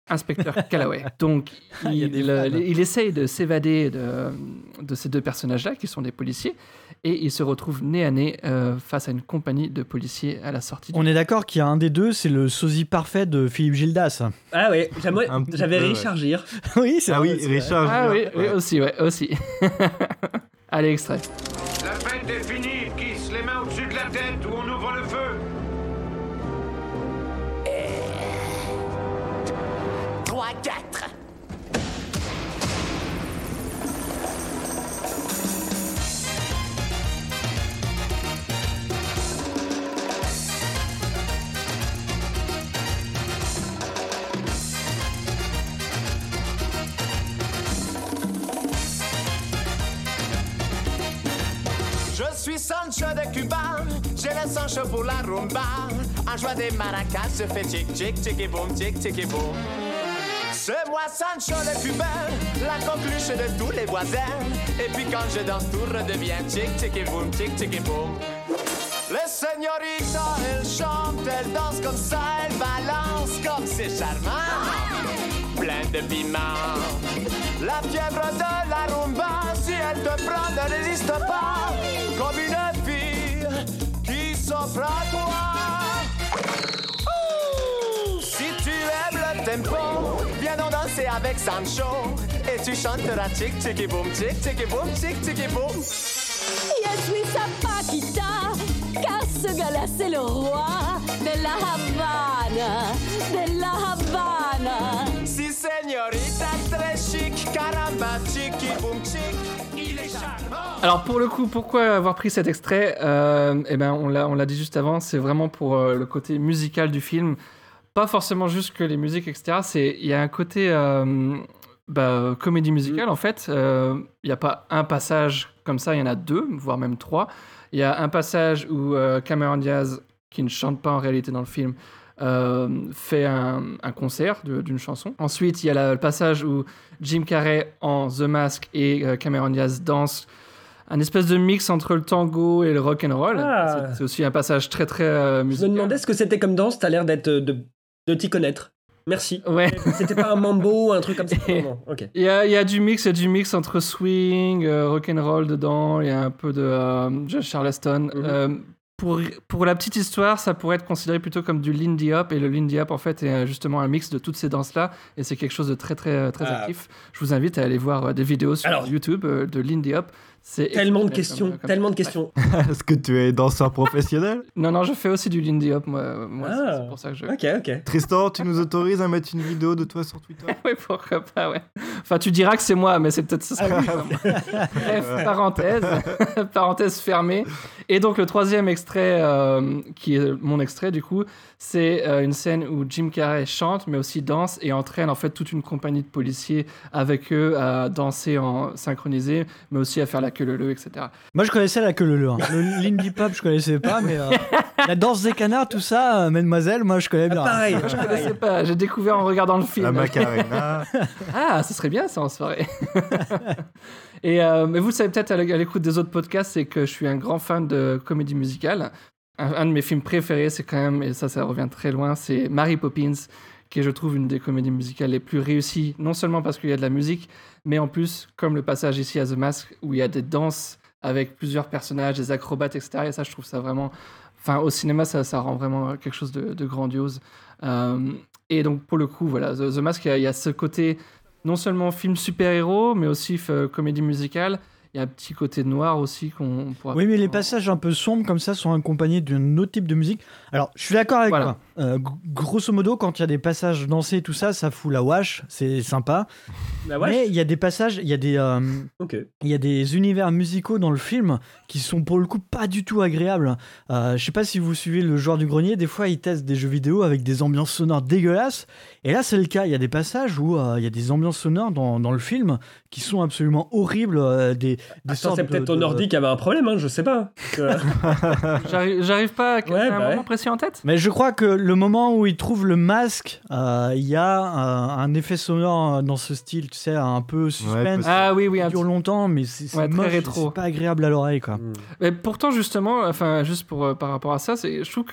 Inspecteur Calloway. Donc, il, Il y a des il, fans. il essaye de s'évader de, de ces deux personnages-là, qui sont des policiers, et il se retrouve nez à nez euh, face à une compagnie de policiers à la sortie du... On est d'accord qu'il y a un des deux, c'est le sosie parfait de Philippe Gildas. Ah oui, j'aimerais- Un petit j'avais peu, Richard Gere. Oui, c'est Ah vrai, oui, c'est vrai. Richard. Ah oui, Gere, oui, ouais. aussi, ouais, aussi. Allez, extrait. La fête est finie, Kiss, les mains au-dessus de la tête ou on ouvre le feu. trois, quatre. Je suis Sancho de Cuba, j'ai le sang chaud pour la rumba. En jouant des maracas, je fais tic tic tic et boum, tic tic et boum. C'est moi Sancho de Cuba, la coqueluche de tous les voisins. Et puis quand je danse, tout redevient tic tic et boum, tic tic et boum. Les señoritas, elles chantent, elles dansent comme ça, elles balancent comme c'est charmant. Plein de piment. La fièvre de la rumba, si elle te prend, ne résiste pas. Comme une fille qui s'offre à toi. Ouh, si tu aimes le tempo, viens donc danser avec Sancho. Et tu chanteras tic tic et boum, tic tic et boum, tic tic et boum. Je suis sa Paquita, car ce gars-là c'est le roi de la Havana, de la Havana. Si señorita très chic, caramba, chiqui boum chic, il est charmant. Alors pour le coup, pourquoi avoir pris cet extrait euh, Eh ben, on l'a, on l'a dit juste avant, c'est vraiment pour euh, le côté musical du film. Pas forcément juste que les musiques, et cetera. C'est, il y a un côté euh, bah, comédie musicale en fait. Euh, Il n'y a pas un passage comme ça, il y en a deux, voire même trois. Il y a un passage où euh, Cameron Diaz, qui ne chante pas en réalité dans le film, euh, fait un, un concert de, d'une chanson. Ensuite, il y a la- le passage où Jim Carrey en The Mask et euh, Cameron Diaz dansent un espèce de mix entre le tango et le rock and roll. Ah. C'est, c'est aussi un passage très très euh, Je me musical. demandais ce que c'était comme danse, t'as l'air d'être euh, de, de t'y connaître. Merci. Ouais. C'était pas un mambo ou un truc comme ça. Non, non. Ok. Il y a, il y a du mix, il y a du mix entre swing, euh, rock and roll dedans. Il y a un peu de euh, Charleston. Mhm. Euh, pour, pour la petite histoire, ça pourrait être considéré plutôt comme du Lindy Hop. Et le Lindy Hop, en fait, est euh, justement un mix de toutes ces danses-là. Et c'est quelque chose de très, très, très Ah. actif. Je vous invite à aller voir euh, des vidéos sur Alors. YouTube euh, de Lindy Hop. C'est Tellement de exceptionnel questions, comme- comme- tellement de questions. Est-ce que tu es danseur professionnel? Non, non, je fais aussi du Lindy Hop, moi. moi c'est- Ah. c'est pour ça que je... Ok, ok. Tristan, tu nous autorises à mettre une vidéo de toi sur Twitter? Oui, pourquoi pas, ouais. Enfin, tu diras que c'est moi, mais c'est peut-être... ce sera plus comme moi. Bref, parenthèse. parenthèse fermée. Et donc, le troisième extrait, euh, qui est mon extrait, du coup, c'est euh, une scène où Jim Carrey chante, mais aussi danse, et entraîne, en fait, toute une compagnie de policiers avec eux à danser en synchronisé, mais aussi à faire la queue leu, et cetera. Moi, je connaissais la queue leu. Hein. Le Lindy Pop, je connaissais pas, mais euh, la danse des canards, tout ça, euh, mademoiselle, moi, je connais bien. Pareil. Je connaissais pas, j'ai découvert en regardant le film. La Macarena. Ah, ce serait bien ça en soirée. Et euh, mais vous le savez peut-être à l'é- à l'écoute des autres podcasts, c'est que je suis un grand fan de comédie musicale. Un, un de mes films préférés, c'est quand même, et ça, ça revient très loin, c'est Mary Poppins, qui est, je trouve, une des comédies musicales les plus réussies, non seulement parce qu'il y a de la musique, mais en plus, comme le passage ici à The Mask, où il y a des danses avec plusieurs personnages, des acrobates, et cetera. Et ça, je trouve ça vraiment... Enfin, au cinéma, ça, ça rend vraiment quelque chose de, de grandiose. Euh, et donc, pour le coup, voilà, The, The Mask, il y, a, il y a ce côté non seulement film super-héros, mais aussi euh, comédie musicale. Il y a un petit côté noir aussi qu'on pourra... Oui, mais les passages un peu sombres comme ça sont accompagnés d'un autre type de musique. Alors, je suis d'accord avec Voilà. toi. Euh, gr- grosso modo, quand il y a des passages dansés et tout ça, ça fout la wash, c'est sympa. Bah ouais. Mais il y a des passages, il y a des, euh, Ok. il y a des univers musicaux dans le film qui sont pour le coup pas du tout agréables. Euh, je sais pas si vous suivez le joueur du grenier, des fois ils testent des jeux vidéo avec des ambiances sonores dégueulasses. Et là, c'est le cas. Il y a des passages où euh, il y a des ambiances sonores dans, dans le film qui sont absolument horribles. euh, des, des Attends, sortes c'est peut-être de- ton de- ordi qui avait un problème, hein, je sais pas. Euh, J'arrive, j'arrive pas à Ouais, à un bah moment ouais. précis en tête. Mais je crois que le moment où il trouve le masque, euh, il y a un, un effet sonore dans ce style, tu sais, un peu suspense. Ah oui, oui, qui un dure petit- longtemps, mais c'est c'est Ouais, très moche, rétro. c'est pas agréable à l'oreille, quoi. Mais pourtant, justement, enfin, juste pour, euh, par rapport à ça, c'est, je trouve que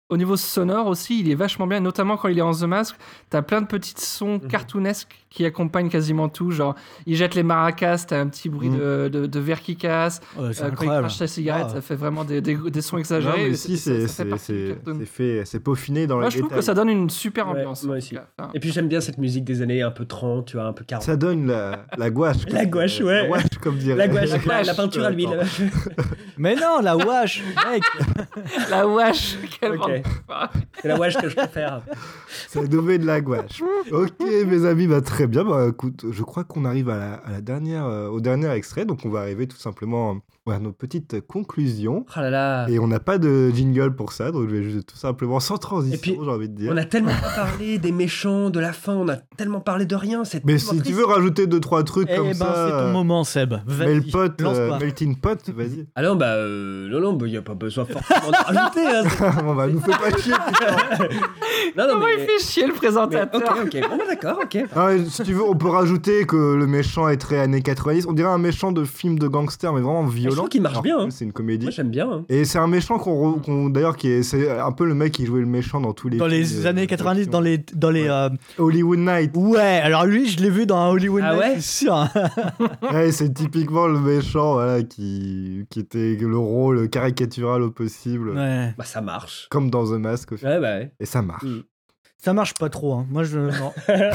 au niveau sonore aussi, il est vachement bien, notamment quand il est en The Mask. T'as plein de petits sons Mhm. cartoonesques qui accompagnent quasiment tout. Genre, il jette les maracas, t'as un petit bruit Mhm. de, de, de verre qui casse. Ouais, c'est Euh, quand il incroyable. crache sa cigarette, Ah. ça fait vraiment des, des, des sons Non, exagérés. mais et si, ça- ça c'est fait c'est- partie du c'est- cartoon. c'est fait, c'est peaufiné dans Moi, les je trouve détails. que ça donne une super Ouais, ambiance. moi en aussi. tout cas. Enfin, Et puis j'aime bien cette musique des années un peu trente, tu vois, un peu quarante. Ça donne la, la gouache. La comme- gouache, la ouais. gouache, comme dirait. La gouache, la, gouache, la peinture à l'huile. Mais non, la wash, mec. la wash, quelle Ok. bande- C'est la wash que je préfère. C'est doublé de la gouache. Ok, mes amis, bah, très bien. Bah, écoute, je crois qu'on arrive à la, à la dernière, euh, au dernier extrait. Donc, on va arriver tout simplement euh, à nos petites conclusions. Oh là là. Et on n'a pas de jingle pour ça. Donc, je vais juste tout simplement sans transition, Et puis, j'ai envie de dire. On a tellement pas parlé des méchants, de la fin, on a tellement parlé de rien. C'est Mais tellement si triste. tu veux rajouter deux, trois trucs Eh comme ben, ça. c'est ton euh, moment, Seb. Vas-y, Mets le pot, lance-toi. euh, melting pot, vas-y. Ah non, bah euh, non, non, il n'y a pas besoin forcément de rajouter. Hein, c'est- Bon, bah, nous fais pas chier, putain. non, non, Comment mais... il fait chier le mais- présentateur? Ok, ok, bon, bah, d'accord, ok. Ah, ouais, si tu veux, on peut rajouter que le méchant est très années quatre-vingt-dix. On dirait un méchant de film de gangster, mais vraiment violent. trouve qu'il marche Alors bien, que hein. C'est une comédie. Moi, j'aime bien. Hein. Et c'est un méchant qu'on, re- qu'on- d'ailleurs qui est, c'est un peu le mec qui jouait le méchant dans tous les Dans les films, années euh, quatre-vingt-dix, dans les, dans les, Ouais. euh, Hollywood Night. ouais. Alors lui, je l'ai vu dans un Hollywood Ah Night, ouais c'est sûr. Ouais, c'est typiquement le méchant, voilà, qui, qui était le rôle caricatural au possible, Ouais. Bah, ça marche. comme dans The Mask au final. Ouais, bah ouais. Et ça marche. Mm. Ça marche pas trop. Hein. Moi, je. Non.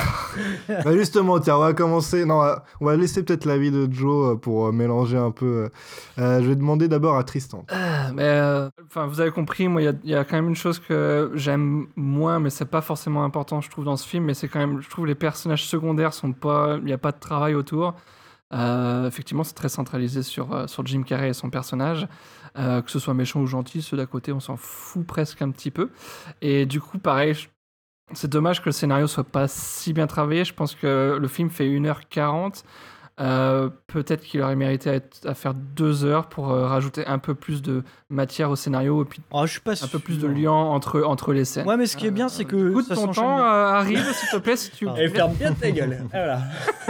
Bah justement, tiens, on va commencer. Non, on va- on va laisser peut-être l'avis de Joe euh, pour euh, mélanger un peu. euh. Euh, je vais demander d'abord à Tristan. Ah, mais euh, enfin, vous avez compris, moi, il y a- il y, a quand même une chose que j'aime moins, mais c'est pas forcément important, je trouve, dans ce film. Mais c'est quand même, je trouve, les personnages secondaires sont pas, il n'y a pas de travail autour. Euh, effectivement, c'est très centralisé sur euh, sur Jim Carrey et son personnage. Euh, que ce soit méchant ou gentil, ceux d'à côté, on s'en fout presque un petit peu. Et du coup, pareil. je- C'est dommage que le scénario soit pas si bien travaillé. Je pense que le film fait une heure quarante. Euh, peut-être qu'il aurait mérité à, être- à faire deux heures pour euh, rajouter un peu plus de matière au scénario et puis Oh, je suis pas un peu plus de sûr. lien entre, entre les scènes. Ouais, mais ce qui est bien, c'est que. Écoute, ça ton s'enchaîne temps bien. euh, arrive, s'il te plaît, si tu Ah. Et ferme bien ta gueule. Voilà.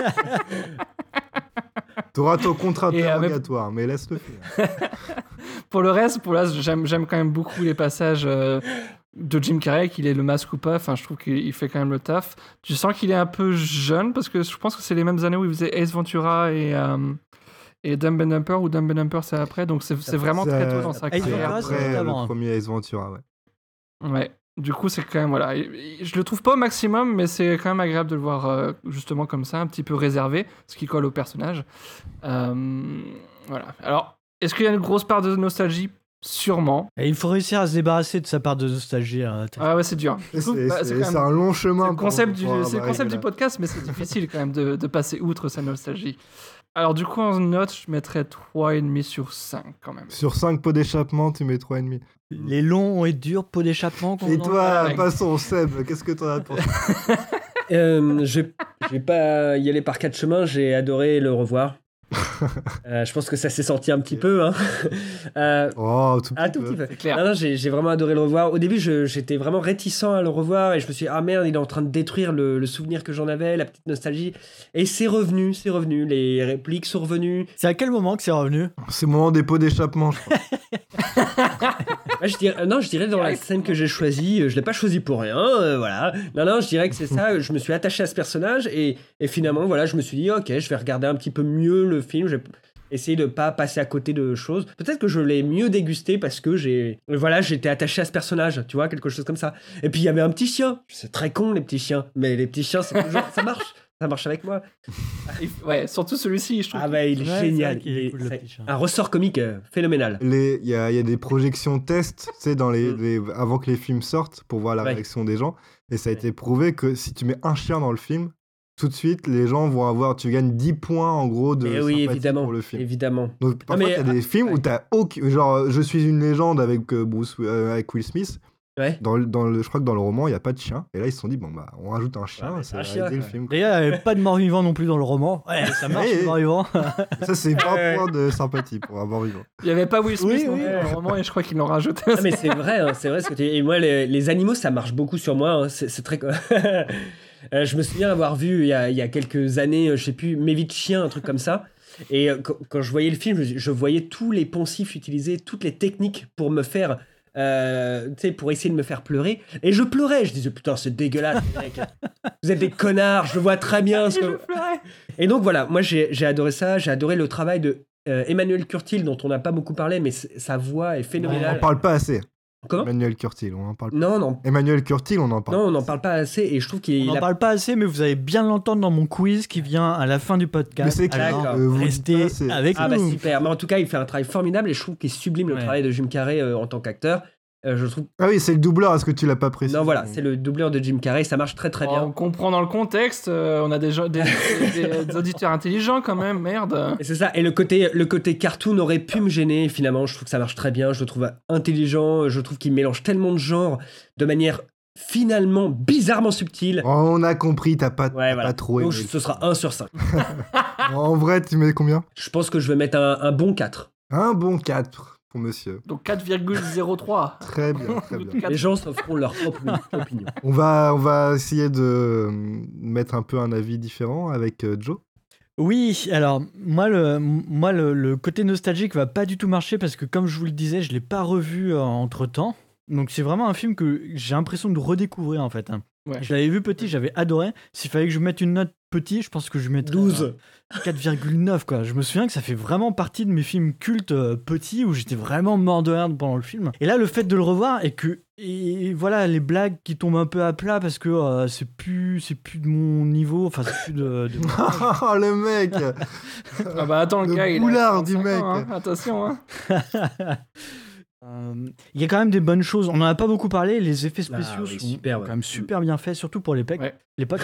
T'auras ton contrat Et, euh, mais- interrogatoire, mais laisse-le faire. Pour le reste, pour le reste, j'aime, j'aime quand même beaucoup les passages euh, de Jim Carrey, qu'il ait le masque ou pas. Enfin, je trouve qu'il il fait quand même le taf. Tu sens qu'il est un peu jeune parce que je pense que c'est les mêmes années où il faisait Ace Ventura et, euh, et Dumb and Dumper, ou Dumb and Dumper c'est après. Donc c'est, c'est vraiment Ça- très tôt dans sa Ace carrière. Ventura, c'est Après avant, le hein. premier Ace Ventura, ouais. Ouais. Du coup, c'est quand même voilà. Et- et Je le trouve pas au maximum, mais c'est quand même agréable de le voir euh, justement comme ça, un petit peu réservé, ce qui colle au personnage. Euh, voilà. Alors, est-ce qu'il y a une grosse part de nostalgie? Sûrement. Et il faut réussir à se débarrasser de sa part de nostalgie. hein. Ah ouais, c'est dur. Du coup, C'est, bah, c'est- c'est quand c'est même- un long chemin. C'est le pour- concept, du, pour c'est le arriver concept du là. podcast, mais c'est difficile quand même de, de passer outre sa nostalgie. Alors du coup, en note, je mettrais trois virgule cinq sur cinq quand même. Sur cinq pots d'échappement, tu mets trois virgule cinq. Les longs et durs pots d'échappement. qu'on Et en- toi, Ouais. passons, Seb, qu'est-ce que t'en as pensé? Euh, je je vais pas y aller par quatre chemins, j'ai adoré le revoir. Euh, je pense que ça s'est senti un petit peu. Hein. Euh, Oh, tout Ah, petit tout peu. petit peu. C'est clair. Non, non, j'ai, j'ai vraiment adoré le revoir. Au début, je- j'étais vraiment réticent à le revoir et je me suis dit, ah merde, il est en train de détruire le, le souvenir que j'en avais, la petite nostalgie. Et c'est revenu, c'est revenu. Les répliques sont revenues. C'est à quel moment que c'est revenu? C'est le moment des pots d'échappement, je crois. Ouais, je dirais, euh, non, je dirais dans la scène que j'ai choisie, euh, je l'ai pas choisi pour rien, euh, voilà. Non, non, je dirais que c'est ça. Je me suis attaché à ce personnage et, et finalement, voilà, je me suis dit, ok, je vais regarder un petit peu mieux le film. Je vais essayer de pas passer à côté de choses. Peut-être que je l'ai mieux dégusté parce que j'ai, voilà, j'étais attaché à ce personnage, tu vois, quelque chose comme ça. Et puis il y avait un petit chien. C'est très con les petits chiens, mais les petits chiens, c'est toujours, ça marche. Ça marche avec moi. Ouais, surtout celui-ci, je trouve. Ah bah il est Ouais, c'est génial. vrai qu'il est Il est- cool, le c'est petit chien. un ressort comique euh, phénoménal. Les- Il y a, il y a des projections tests, tu sais, dans les, Mm. les- avant que les films sortent pour voir la Ouais. réaction des gens. Et ça a été prouvé que si tu mets un chien dans le film, tout de suite, les gens vont avoir. Tu gagnes dix points en gros de Et oui, sympathie évidemment. pour le film. Évidemment. Donc parfois, mais- il y a des films où ouais. t'as aucun. Genre, euh, Je suis une légende avec, euh, Bruce, euh, avec Will Smith. Ouais. Dans le, dans le, je crois que dans le roman, il n'y a pas de chien. Et là, ils se sont dit, bon, bah, on rajoute un chien, Ouais, mais ça un va chien, aider le quoi. film. D'ailleurs, il n'y avait pas de mort-vivant non plus dans le roman. Ouais, ça marche, Ouais. le mort-vivant. Ça, c'est pas Ouais. un point de sympathie pour un mort-vivant. Il y avait pas Will Smith Oui, non oui. plus dans le roman et je crois qu'ils l'ont rajouté. Ah, mais c'est vrai, hein, c'est vrai ce que tu dis. Et moi, les, les animaux, ça marche beaucoup sur moi. hein, C'est, c'est très. Euh, je me souviens avoir vu il y a, il y a quelques années, euh, je sais plus, Mes vies de chien, un truc comme ça. Et euh, quand, quand je voyais le film, je, je voyais tous les poncifs utilisés, toutes les techniques pour me faire euh, tu sais, pour essayer de me faire pleurer. Et je pleurais. Je disais, putain, c'est dégueulasse, les mecs. Vous êtes des connards, je vois très bien ce Et que... je pleurais. Et donc voilà, moi j'ai, j'ai adoré ça. J'ai adoré le travail de euh, Emmanuel Curtil, dont on n'a pas beaucoup parlé, mais c- sa voix est On phénoménale. n'en parle pas assez. Comment Emmanuel Curtil, on en parle pas. Non, non. Emmanuel Curtil, on en parle. Non, on n'en parle pas assez. Et je trouve qu'il On n'en a... parle pas assez, mais vous allez bien l'entendre dans mon quiz qui vient à la fin du podcast. Mais c'est clair, Alors, D'accord. euh, vous restez dites pas, c'est- avec Ah bah nous. super. Mais en tout cas, il fait un travail formidable et je trouve qu'il sublime le Ouais. travail de Jim Carrey euh, en tant qu'acteur. Euh, je trouve... Ah oui, c'est le doubleur, est-ce que tu l'as pas précisé? Non, voilà, c'est le doubleur de Jim Carrey. Ça marche très très Oh, bien. on comprend dans le contexte, euh, on a des, gens- des, des- des auditeurs intelligents quand même, merde. Et c'est ça. Et le côté, le côté cartoon aurait pu me gêner. Finalement, je trouve que ça marche très bien. Je le trouve intelligent. Je trouve qu'il mélange tellement de genres de manière finalement bizarrement subtile. On a compris, t'as pas, Ouais, t'as voilà. pas trop aimé. Donc ce sera un sur cinq. En vrai, tu mets combien? Je pense que je vais mettre un, un bon quatre. Un bon quatre pour monsieur. Donc quatre virgule zéro trois. Très bien, très bien. Les gens se feront leur propre opinion. On va, on va essayer de euh, mettre un peu un avis différent avec euh, Joe. Oui, alors moi le moi le, le côté nostalgique va pas du tout marcher parce que comme je vous le disais, je l'ai pas revu entre temps. Donc c'est vraiment un film que j'ai l'impression de redécouvrir en fait. hein. Ouais. Je l'avais vu petit, j'avais adoré. S'il fallait que je mette une note petit, je pense que je mettrais douze. euh, quatre virgule neuf quoi. Je me souviens que ça fait vraiment partie de mes films cultes euh, petits où j'étais vraiment mort de rire pendant le film. Et là le fait de le revoir et que et voilà les blagues qui tombent un peu à plat parce que euh, c'est plus c'est plus de mon niveau, enfin c'est plus de, de... Oh le mec. Ah bah attends, le, Le gars, il boulard a du quarante-cinq mec. ans, hein. Attention, hein. Euh, Il y a quand même des bonnes choses. On en a pas beaucoup parlé. Les effets spéciaux Ah oui, sont super, ouais. quand même super bien faits, surtout pour l'époque. Ouais. L'époque.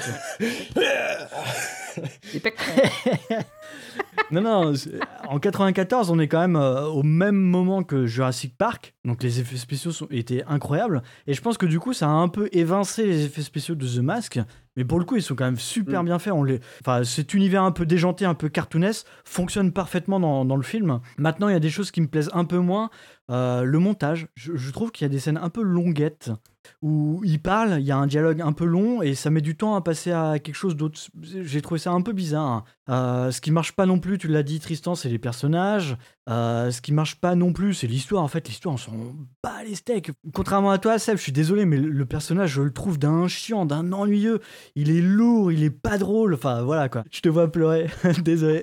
Les pecs. non, non. c'est- En quatre-vingt-quatorze, on est quand même euh, au même moment que Jurassic Park. Donc les effets spéciaux sont, étaient incroyables. Et je pense que du coup, ça a un peu évincé les effets spéciaux de The Mask. Mais pour le coup, ils sont quand même super Mm. bien faits. On les... enfin, cet univers un peu déjanté, un peu cartoonesque, fonctionne parfaitement dans, dans le film. Maintenant, il y a des choses qui me plaisent un peu moins. Euh, le montage, je, je trouve qu'il y a des scènes un peu longuettes où il parle, il y a un dialogue un peu long et ça met du temps à passer à quelque chose d'autre. J'ai trouvé ça un peu bizarre. Euh, ce qui marche pas non plus, tu l'as dit Tristan, c'est les personnages. Euh, ce qui marche pas non plus, c'est l'histoire. En fait, l'histoire, on s'en bat les steaks. Contrairement à toi, Seb, je suis désolé, mais le, le personnage, je le trouve d'un chiant, d'un ennuyeux. Il est lourd, il est pas drôle. Enfin, voilà quoi. Je te vois pleurer. Désolé.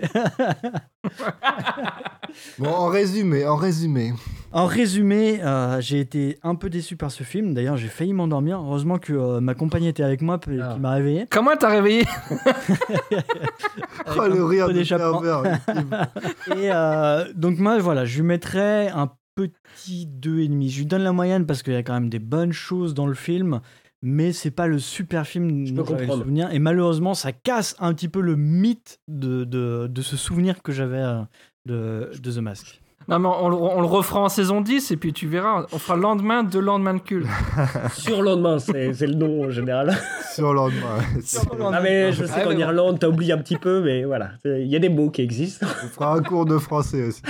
Bon, en résumé, en résumé. En résumé, euh, j'ai été un peu déçu par ce film. D'ailleurs, j'ai failli m'endormir. Heureusement que euh, ma compagne était avec moi et Ah. qui m'a réveillé. Comment t'as réveillé? Oh le rire peu de d'échappement. pervers. Et euh, donc moi, voilà, je lui mettrais un petit deux virgule cinq. Je lui donne la moyenne parce qu'il y a quand même des bonnes choses dans le film, mais c'est pas le super film Je dont peux j'avais le comprendre. souvenir. Et malheureusement, ça casse un petit peu le mythe de, de, de ce souvenir que j'avais euh, de, de The Mask. Non, mais on, le- on le refera en saison dix et puis tu verras. On fera lendemain de lendemain de cul. Sur lendemain, c'est, c'est le nom en général. Sur le lendemain. Ah mais je sais Ah, qu'en mais bon. Irlande, t'as oublié un petit peu, mais voilà. Il y a des mots qui existent. On fera un cours de français aussi.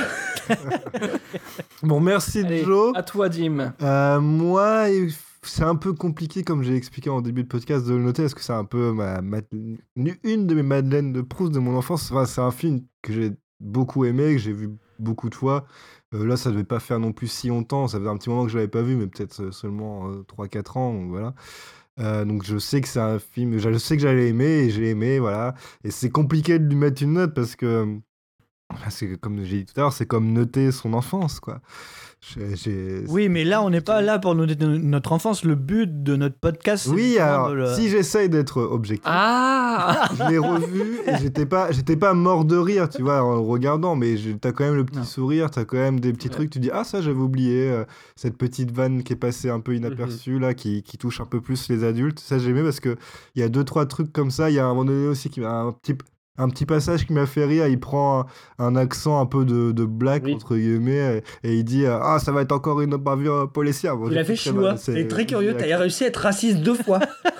Bon, merci Allez, Joe. à toi, Dim. Euh, moi, c'est un peu compliqué, comme j'ai expliqué en début de podcast, de le noter, parce que c'est un peu ma, ma- une de mes Madeleines de Proust de mon enfance. Enfin, c'est un film que j'ai beaucoup aimé, que j'ai vu beaucoup de fois. Euh, là, ça devait pas faire non plus si longtemps. Ça faisait un petit moment que je l'avais pas vu, mais peut-être euh, seulement euh, trois quatre ans. Donc voilà. Euh, donc je sais que c'est un film, je sais que j'allais aimer et j'ai aimé, voilà. Et c'est compliqué de lui mettre une note parce que, enfin, c'est comme j'ai dit tout à l'heure, c'est comme noter son enfance, quoi. J'ai- j'ai- Oui, mais là, on n'est pas là pour noter notre enfance. Le but de notre podcast, c'est Oui, justement alors de le- si j'essaye d'être objectif, Ah je l'ai revu et j'étais pas, j'étais pas mort de rire, tu vois, en le regardant, mais j'ai- t'as quand même le petit Non. sourire, t'as quand même des petits Ouais. trucs, tu dis ah ça j'avais oublié, euh, cette petite vanne qui est passée un peu inaperçue là, qui, qui touche un peu plus les adultes, ça j'ai aimé parce que il y a deux trois trucs comme ça, il y a un moment donné aussi qui m'a un petit un petit passage qui m'a fait rire, il prend un, un accent un peu de, de black, Oui. entre guillemets, et, et il dit euh, ah ça va être encore une bavure policière. Bon, Il j'ai a fait très chinois. mal, C'est très curieux. il a- T'as réussi à être raciste deux fois.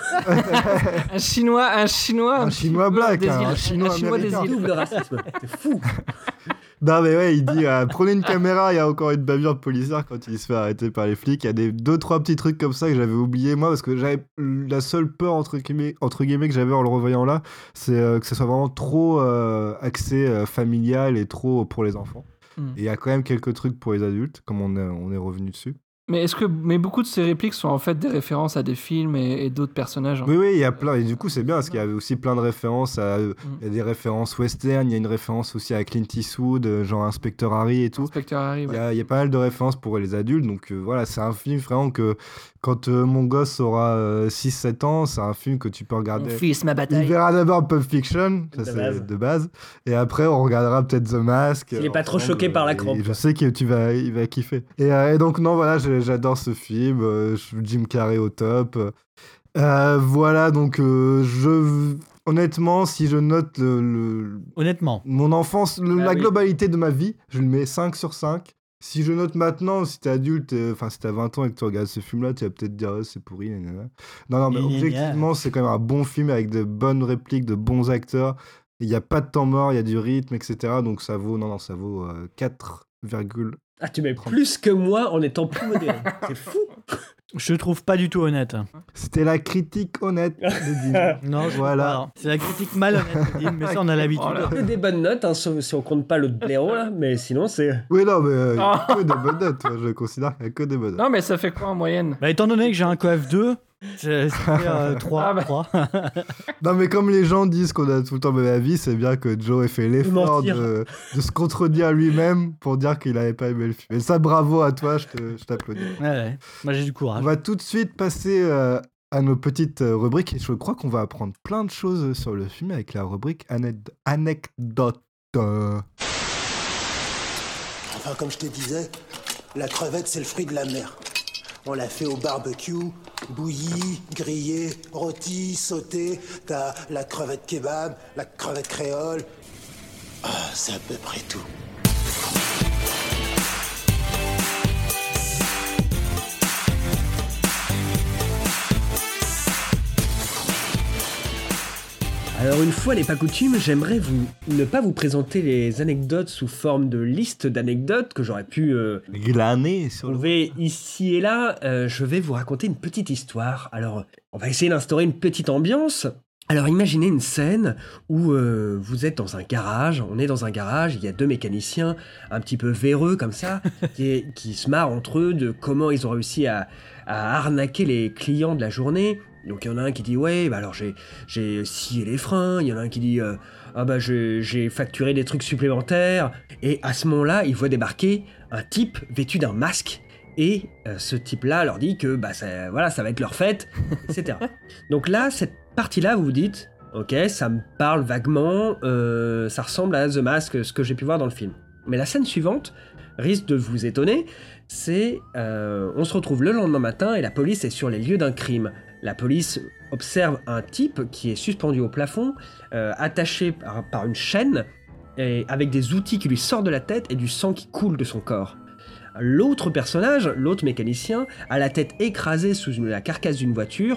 Un chinois, un chinois. Un chinois black, des hein, îles. un chinois des américain. îles. Double racisme. C'est fou. Non mais ouais, il dit euh, prenez une caméra, il y a encore une bavure policière quand il se fait arrêter par les flics. Il y a des deux trois petits trucs comme ça que j'avais oublié moi parce que j'avais la seule peur entre guillemets, entre guillemets que j'avais en le revoyant là, c'est euh, que ce soit vraiment trop euh, axé euh, familial et trop pour les enfants. Mm. Et il y a quand même quelques trucs pour les adultes, comme on est, on est revenu dessus. Mais est-ce que mais beaucoup de ces répliques sont en fait des références à des films et, et d'autres personnages hein. Oui, oui, il y a plein. Et du coup, c'est bien parce qu'il y avait aussi plein de références. À, il y a des références western, il y a une référence aussi à Clint Eastwood, genre Inspecteur Harry et tout. Inspecteur Harry, ouais. Il y a, il y a pas mal de références pour les adultes. Donc euh, voilà, c'est un film vraiment que quand euh, mon gosse aura euh, six sept ans, c'est un film que tu peux regarder. Mon fils, ma bataille. Il verra d'abord Pulp Fiction, ça De c'est base. de base. Et après, on regardera peut-être The Mask. Il est pas trop ensemble, choqué par la et crampe. Je sais que tu vas, il va kiffer. Et, euh, et donc, non, voilà, j'ai- j'adore ce film. euh, Jim Carrey au top. Euh, voilà, donc euh, je. Honnêtement, si je note le, le- Honnêtement. mon enfance, le- Ah la oui. globalité de ma vie, je le mets cinq sur cinq. Si je note maintenant, si t'es adulte, euh, enfin si t'as vingt ans et que tu regardes ce film-là, tu vas peut-être dire oh, c'est pourri. Gna, gna, gna. Non, non, mais Gna, gna, gna. objectivement, c'est quand même un bon film avec de bonnes répliques, de bons acteurs. Il n'y a pas de temps mort, il y a du rythme, et cetera. Donc ça vaut, non, non, ça vaut euh, quatre virgule. Ah, tu mets plus que moi en étant plus modéré. C'est fou. Je trouve pas du tout honnête. C'était la critique honnête de Dim. Non, je Voilà. voilà. C'est la critique malhonnête, Dim, mais ça on a l'habitude. Oh là. Que des bonnes notes, hein, sauf si on compte pas le blaireau, là. Mais sinon, c'est. Oui, non, mais euh, il y a Ah. que des bonnes notes. moi, Je considère qu'il n'y a que des bonnes notes. Non mais ça fait quoi en moyenne? Bah, étant donné que j'ai un coef deux, c'est trois. Ah bah. trois. Non, mais comme les gens disent qu'on a tout le temps le même avis, c'est bien que Joe ait fait l'effort Mentir. de, de se contredire lui-même pour dire qu'il n'avait pas aimé le film. Et ça, bravo à toi, je te- je t'applaudis. Ouais, ouais. Moi j'ai du On courage. va tout de suite passer euh, à nos petites euh, rubriques. Et je crois qu'on va apprendre plein de choses sur le film avec la rubrique anec- anecdote. Euh, Enfin, comme je te disais, la crevette, c'est le fruit de la mer. On l'a fait au barbecue, bouillie, grillée, rôtie, sautée. T'as la crevette kebab, la crevette créole. Ah, c'est à peu près tout. Alors une fois n'est pas coutume, j'aimerais vous ne pas vous présenter les anecdotes sous forme de liste d'anecdotes que j'aurais pu euh, glaner sur le. trouver ici et là. Euh, je vais vous raconter une petite histoire. Alors on va essayer d'instaurer une petite ambiance. Alors imaginez une scène où euh, vous êtes dans un garage, on est dans un garage, il y a deux mécaniciens un petit peu véreux comme ça, qui, qui se marrent entre eux de comment ils ont réussi à, à arnaquer les clients de la journée. Donc il y en a un qui dit ouais bah alors j'ai j'ai scié les freins, il y en a un qui dit euh, ah bah j'ai j'ai facturé des trucs supplémentaires, et à ce moment-là il voit débarquer un type vêtu d'un masque. Et euh, ce type-là leur dit que bah ça, voilà, ça va être leur fête, et cetera. Donc là, cette partie-là, vous vous dites, ok, ça me parle vaguement, euh, ça ressemble à The Mask, ce que j'ai pu voir dans le film. Mais la scène suivante risque de vous étonner, c'est euh, on se retrouve le lendemain matin et la police est sur les lieux d'un crime. La police observe un type qui est suspendu au plafond, euh, attaché par, par une chaîne, et avec des outils qui lui sortent de la tête et du sang qui coule de son corps. L'autre personnage, l'autre mécanicien, a la tête écrasée sous une- la carcasse d'une voiture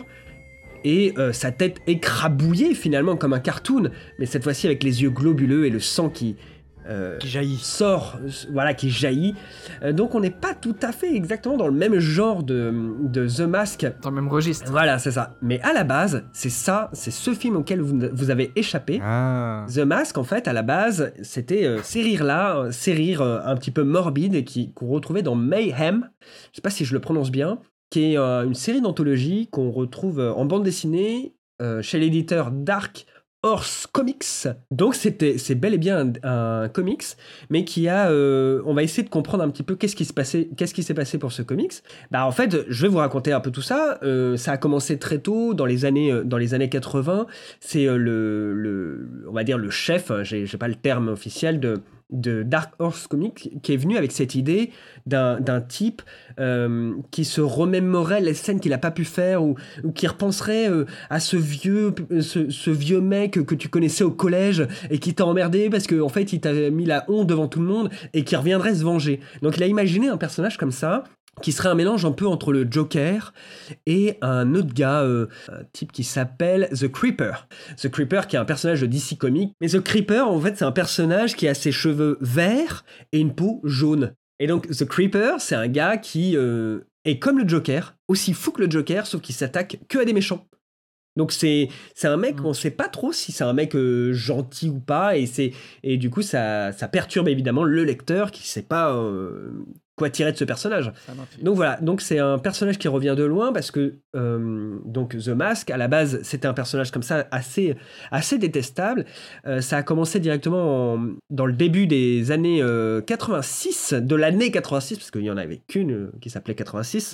et euh, sa tête écrabouillée finalement comme un cartoon, mais cette fois-ci avec les yeux globuleux et le sang qui, euh, Qui jaillit. sort, euh, voilà, qui jaillit. Euh, donc on n'est pas tout à fait exactement dans le même genre de, de The Mask. Dans le même registre. Voilà, c'est ça. Mais à la base, c'est ça, c'est ce film auquel vous, vous avez échappé. Ah. The Mask, en fait, à la base, c'était euh, ces rires-là, euh, ces rires euh, un petit peu morbides et qui, qu'on retrouvait dans Mayhem, je sais pas si je le prononce bien, qui est euh, une série d'anthologies qu'on retrouve euh, en bande dessinée euh, chez l'éditeur Dark Horse Comics. Donc c'était, c'est bel et bien un, un comics, mais qui a... euh, on va essayer de comprendre un petit peu qu'est-ce qui se passait, qu'est-ce qui s'est passé pour ce comics. Bah en fait, je vais vous raconter un peu tout ça. Euh, ça a commencé très tôt, dans les années, euh, dans les années quatre-vingts. C'est euh, le, le, on va dire le chef, hein, j'ai, j'ai pas le terme officiel, de de Dark Horse Comics, qui est venu avec cette idée d'un, d'un type euh, qui se remémorait les scènes qu'il n'a pas pu faire, ou, ou qui repenserait euh, à ce vieux, ce, ce vieux mec que tu connaissais au collège et qui t'a emmerdé parce qu'en en fait il t'a mis la honte devant tout le monde et qui reviendrait se venger. Donc il a imaginé un personnage comme ça, qui serait un mélange un peu entre le Joker et un autre gars, euh, un type qui s'appelle The Creeper. The Creeper qui est un personnage de D C Comics. Mais The Creeper, en fait, c'est un personnage qui a ses cheveux verts et une peau jaune. Et donc, The Creeper, c'est un gars qui euh, est comme le Joker, aussi fou que le Joker, sauf qu'il s'attaque que à des méchants. Donc c'est c'est un mec, on sait pas trop si c'est un mec euh, gentil ou pas, et c'est et du coup ça ça perturbe évidemment le lecteur qui sait pas euh, quoi tirer de ce personnage. Donc voilà, donc c'est un personnage qui revient de loin parce que euh, donc The Mask, à la base, c'était un personnage comme ça assez, assez détestable. Euh, ça a commencé directement en, dans le début des années euh, quatre-vingt-six, de l'année quatre-vingt-six, parce qu'il n'y en avait qu'une euh, qui s'appelait quatre-vingt-six.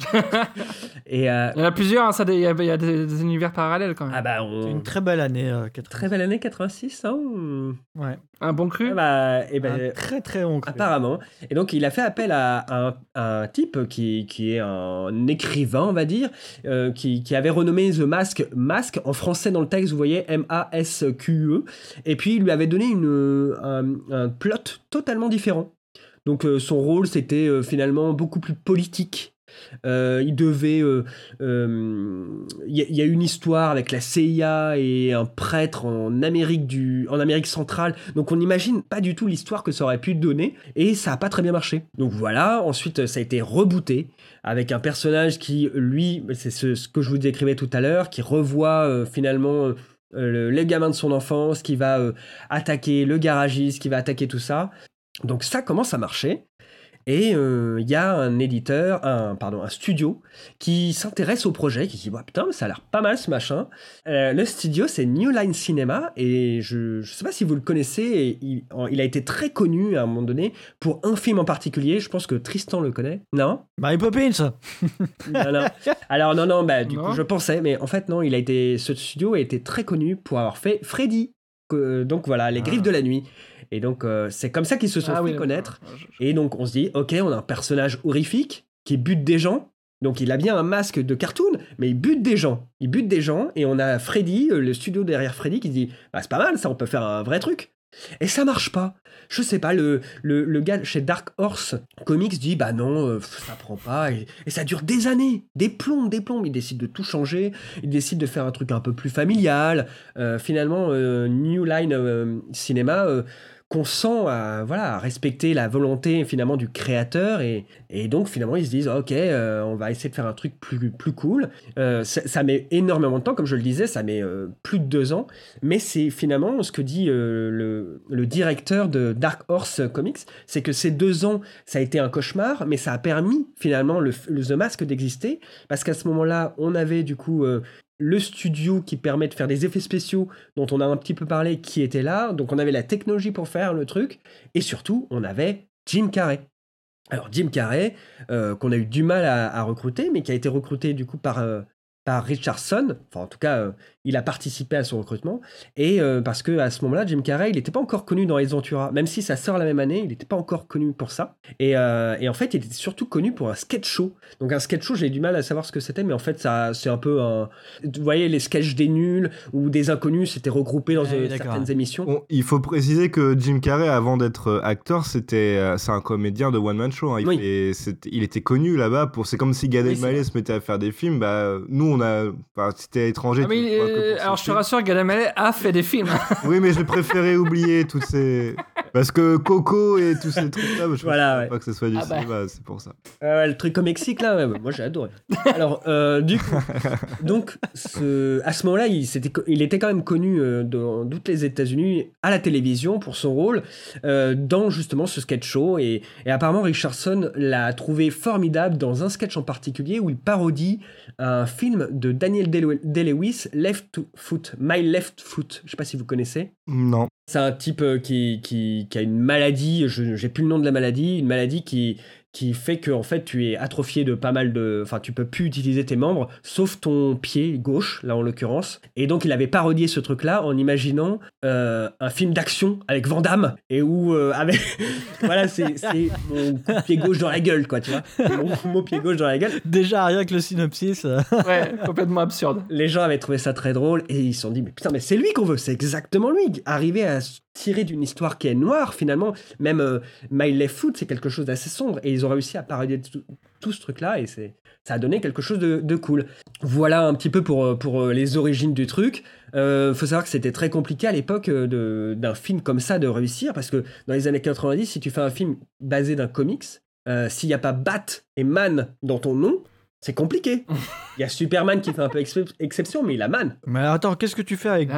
Et, euh, il y en a plusieurs, hein, ça, il y a, il y a des, des univers parallèles quand même. Ah bah on... C'est une très belle année. Euh, très belle année quatre-vingt-six, hein. Ouais. Un bon cru. Ah bah, et bah, un très très bon cru. Apparemment. Et donc il a fait appel à un, à un type qui, qui est un écrivain, on va dire, euh, qui, qui avait renommé The Mask Mask. En français dans le texte, vous voyez M A S Q E. Et puis il lui avait donné une, un, un plot totalement différent. Donc euh, son rôle, c'était euh, finalement beaucoup plus politique. Euh, il devait il euh, euh, y, y a une histoire avec la C I A et un prêtre en Amérique du en Amérique centrale, donc on n'imagine pas du tout l'histoire que ça aurait pu donner, et ça a pas très bien marché. Donc voilà, ensuite ça a été rebooté avec un personnage qui, lui, c'est ce, ce que je vous décrivais tout à l'heure, qui revoit euh, finalement euh, le, les gamins de son enfance, qui va euh, attaquer le garagiste, qui va attaquer tout ça. Donc ça commence à marcher. Et il euh, y a un éditeur, un, pardon, un studio qui s'intéresse au projet, qui dit bah, putain, ça a l'air pas mal ce machin. Euh, le studio, c'est New Line Cinema, et je ne sais pas si vous le connaissez, et il, il a été très connu à un moment donné pour un film en particulier. Je pense que Tristan le connaît. Non ? Mary Poppins. Non, non. Alors non, non, bah, du non. coup, je pensais, mais en fait, non, il a été, ce studio a été très connu pour avoir fait Freddy. Euh, donc voilà, Les Griffes de la Nuit. Et donc, euh, c'est comme ça qu'ils se sont ah, fait oui, connaître. je, je... Et donc, on se dit, ok, on a un personnage horrifique qui bute des gens. Donc, il a bien un masque de cartoon, mais il bute des gens. Il bute des gens. Et on a Freddy, le studio derrière Freddy, qui se dit, bah, c'est pas mal, ça, on peut faire un vrai truc. Et ça marche pas. Je sais pas, le, le, le gars chez Dark Horse Comics dit, bah non, euh, ça prend pas. Et, et ça dure des années, des plombes, des plombes. Il décide de tout changer. Il décide de faire un truc un peu plus familial. Euh, finalement, euh, New Line euh, Cinema... Euh, qu'on sent à, voilà, à respecter la volonté finalement du créateur, et, et donc finalement ils se disent ok, euh, on va essayer de faire un truc plus, plus cool. Euh, ça, ça met énormément de temps, comme je le disais, ça met euh, plus de deux ans, mais c'est finalement ce que dit euh, le, le directeur de Dark Horse Comics, c'est que ces deux ans ça a été un cauchemar, mais ça a permis finalement le, le The Mask d'exister, parce qu'à ce moment-là on avait du coup euh, le studio qui permet de faire des effets spéciaux dont on a un petit peu parlé qui était là, donc on avait la technologie pour faire le truc, et surtout on avait Jim Carrey. Alors Jim Carrey, euh, qu'on a eu du mal à, à recruter, mais qui a été recruté du coup par, euh, par Richardson, enfin en tout cas euh, il a participé à son recrutement, et euh, parce que à ce moment-là Jim Carrey il n'était pas encore connu dans Ace Ventura, même si ça sort la même année, il n'était pas encore connu pour ça, et, euh, et en fait il était surtout connu pour un sketch show. Donc un sketch show, j'ai du mal à savoir ce que c'était, mais en fait ça c'est un peu un, vous voyez les sketchs des nuls ou des inconnus, c'était regroupé dans ouais, euh, certaines émissions. Bon, il faut préciser que Jim Carrey, avant d'être acteur, c'était euh, c'est un comédien de one man show, hein. il, Oui. fait, c'est, il était connu là-bas pour, c'est comme si Gad Oui, Elmaleh se mettait à faire des films, bah nous on a, enfin, c'était étranger. Ah, mais, tu vois, que euh, pour ce alors je te film. rassure, Gad Elmaleh a fait des films. Oui, mais j'ai préféré oublier toutes ces, parce que Coco et tous ces trucs là, je Voilà, ne ouais. pas que ce soit du Ah bah. cinéma, c'est pour ça. Euh, le truc au Mexique là, ouais, bah, moi j'ai adoré. Alors euh, du coup, donc ce, à ce moment-là, il, c'était, il était quand même connu euh, dans toutes les États-Unis à la télévision pour son rôle euh, dans justement ce sketch show, et, et apparemment Richardson l'a trouvé formidable dans un sketch en particulier où il parodie un film de Daniel Day-Lewis, Left Foot, My Left Foot. Je sais pas si vous connaissez. Non. C'est un type euh, qui, qui, qui a une maladie, je, j'ai plus le nom de la maladie, une maladie qui, qui fait que en fait tu es atrophié de pas mal de, enfin tu peux plus utiliser tes membres sauf ton pied gauche là en l'occurrence, et donc il avait parodié ce truc là en imaginant euh, un film d'action avec Van Damme, et où euh, avec voilà c'est, c'est mon coup de pied gauche dans la gueule quoi, tu vois, mon, mon pied gauche dans la gueule. Déjà rien que le synopsis euh... Ouais, complètement absurde. Les gens avaient trouvé ça très drôle et ils se sont dit mais putain, mais c'est lui qu'on veut, c'est exactement lui, arriver à tirer d'une histoire qui est noire finalement. Même euh, My Left Foot c'est quelque chose d'assez sombre, et ils ont réussi à parodier tout, tout ce truc là, et c'est, ça a donné quelque chose de, de cool. Voilà un petit peu pour, pour les origines du truc. Euh, faut savoir que c'était très compliqué à l'époque de, d'un film comme ça de réussir, parce que dans les années quatre-vingt-dix, si tu fais un film basé d'un comics, euh, s'il n'y a pas Bat et Man dans ton nom, c'est compliqué. Il y a Superman qui fait un peu ex- exception, mais il a Man. Mais attends, qu'est-ce que tu fais avec Ah. Bat ?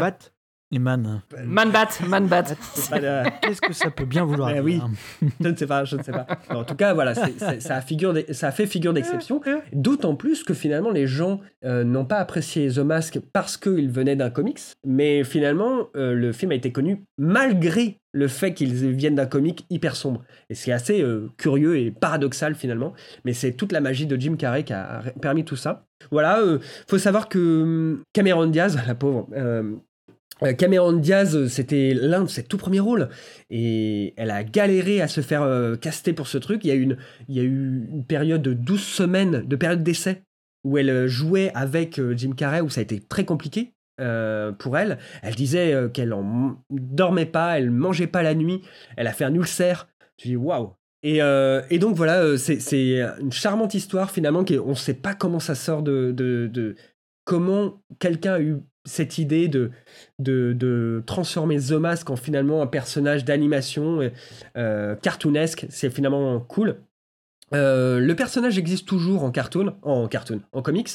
Les man. Man bat, man bat. Qu'est-ce que ça peut bien vouloir dire ? Oui, je ne sais pas, je ne sais pas. Mais en tout cas, voilà, c'est, c'est, ça, a figure de, ça a fait figure d'exception. D'autant plus que finalement, les gens euh, n'ont pas apprécié The Mask parce qu'il venait d'un comics. Mais finalement, euh, le film a été connu malgré le fait qu'ils viennent d'un comic hyper sombre. Et c'est assez euh, curieux et paradoxal finalement. Mais c'est toute la magie de Jim Carrey qui a permis tout ça. Voilà, euh, faut savoir que Cameron Diaz, la pauvre... Euh, Cameron Diaz, c'était l'un de ses tout premiers rôles et elle a galéré à se faire euh, caster pour ce truc. Il y a eu une, il y a eu une période de douze semaines de période d'essai où elle jouait avec euh, Jim Carrey, où ça a été très compliqué euh, pour elle. Elle disait euh, qu'elle en dormait pas, elle mangeait pas la nuit, elle a fait un ulcère. Tu dis waouh. Et, euh, et donc voilà, euh, c'est, c'est une charmante histoire finalement. On ne sait pas comment ça sort de, de, de comment quelqu'un a eu cette idée de, de, de transformer The Mask en finalement un personnage d'animation euh, cartoonesque. C'est finalement cool. Euh, le personnage existe toujours en cartoon, en cartoon, en comics,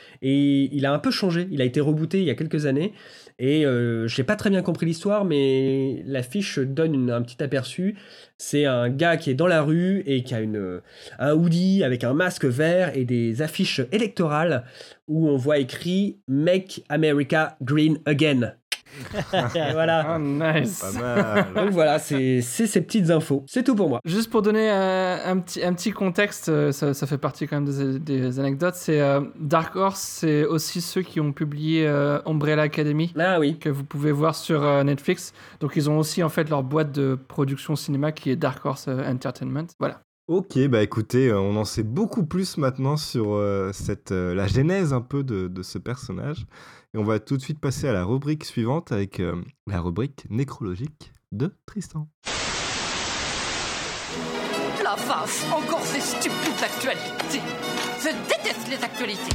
et il a un peu changé. Il a été rebooté il y a quelques années, et euh, j'ai pas très bien compris l'histoire, mais l'affiche donne une, un petit aperçu. C'est un gars qui est dans la rue et qui a une, un hoodie avec un masque vert et des affiches électorales où on voit écrit « Make America Green Again ». Et voilà. Oh, nice. Pas mal. Donc voilà, c'est, c'est ces petites infos. C'est tout pour moi. Juste pour donner un, un, petit, un petit contexte, ça, ça fait partie quand même des, des anecdotes, c'est euh, Dark Horse, c'est aussi ceux qui ont publié euh, Umbrella Academy, ah, oui. que vous pouvez voir sur euh, Netflix. Donc ils ont aussi en fait leur boîte de production cinéma qui est Dark Horse euh, Entertainment. Voilà. Ok, bah écoutez, on en sait beaucoup plus maintenant sur euh, cette, euh, la genèse un peu de, de ce personnage. Et on va tout de suite passer à la rubrique suivante avec euh, la rubrique nécrologique de Tristan. La vache, encore ces stupides actualités. Je déteste les actualités.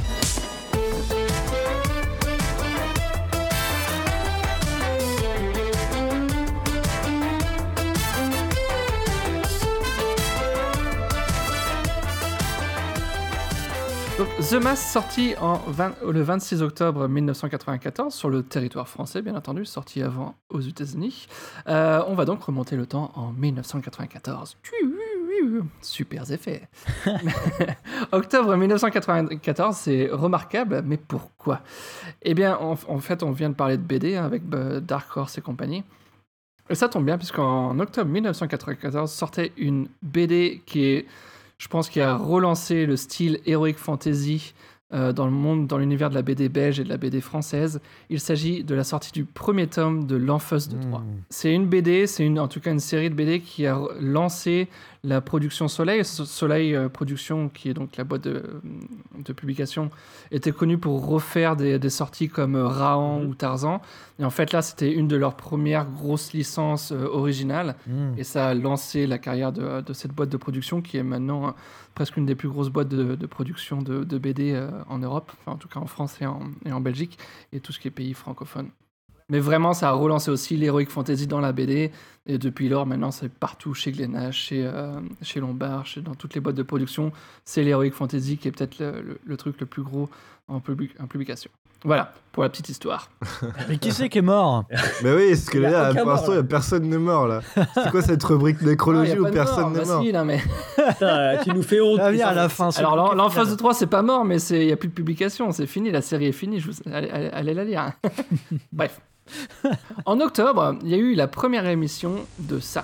Donc, The Mask, sorti en vingt, le vingt-six octobre mille neuf cent quatre-vingt-quatorze, sur le territoire français, bien entendu, sorti avant aux États-Unis. Euh, on va donc remonter le temps en mille neuf cent quatre-vingt-quatorze. Super effet. Octobre mille neuf cent quatre-vingt-quatorze, c'est remarquable, mais pourquoi ? Eh bien, en, en fait, on vient de parler de B D hein, avec euh, Dark Horse et compagnie. Et ça tombe bien, puisqu'en octobre mille neuf cent quatre-vingt-quatorze sortait une B D qui est... Je pense qu'il a relancé le style heroic fantasy euh, dans le monde, dans l'univers de la B D belge et de la B D française. Il s'agit de la sortie du premier tome de L'Enfeuse de Troie. Mmh. C'est une B D, c'est une, en tout cas une série de B D qui a lancé la production Soleil. Soleil euh, Production, qui est donc la boîte de, de publication, était connue pour refaire des, des sorties comme euh, Rahan mmh. ou Tarzan. Et en fait, là, c'était une de leurs premières grosses licences euh, originales. Mmh. Et ça a lancé la carrière de, de cette boîte de production qui est maintenant euh, presque une des plus grosses boîtes de, de production de, de B D euh, en Europe, enfin, en tout cas en France et en, et en Belgique, et tout ce qui est pays francophones. Mais vraiment, ça a relancé aussi l'heroic fantasy dans la B D. Et depuis lors, maintenant, c'est partout chez Glénat, chez, euh, chez Lombard, chez, dans toutes les boîtes de production. C'est l'heroic fantasy qui est peut-être le, le, le truc le plus gros en, public, en publication. Voilà, pour la petite histoire. Mais qui c'est qui est mort ? Mais oui, parce que là, pour l'instant, il n'y a personne n'est mort, là. C'est quoi cette rubrique nécrologie où personne n'est mort ? Bah si, non, mais... Putain, tu nous fais honte. Ah, à la fin, alors, l'en, l'Enfance de Troie, c'est pas mort, mais il n'y a plus de publication. C'est fini, la série est finie. Je vous... allez, allez, allez la lire. Bref. En octobre, il y a eu la première émission de ça.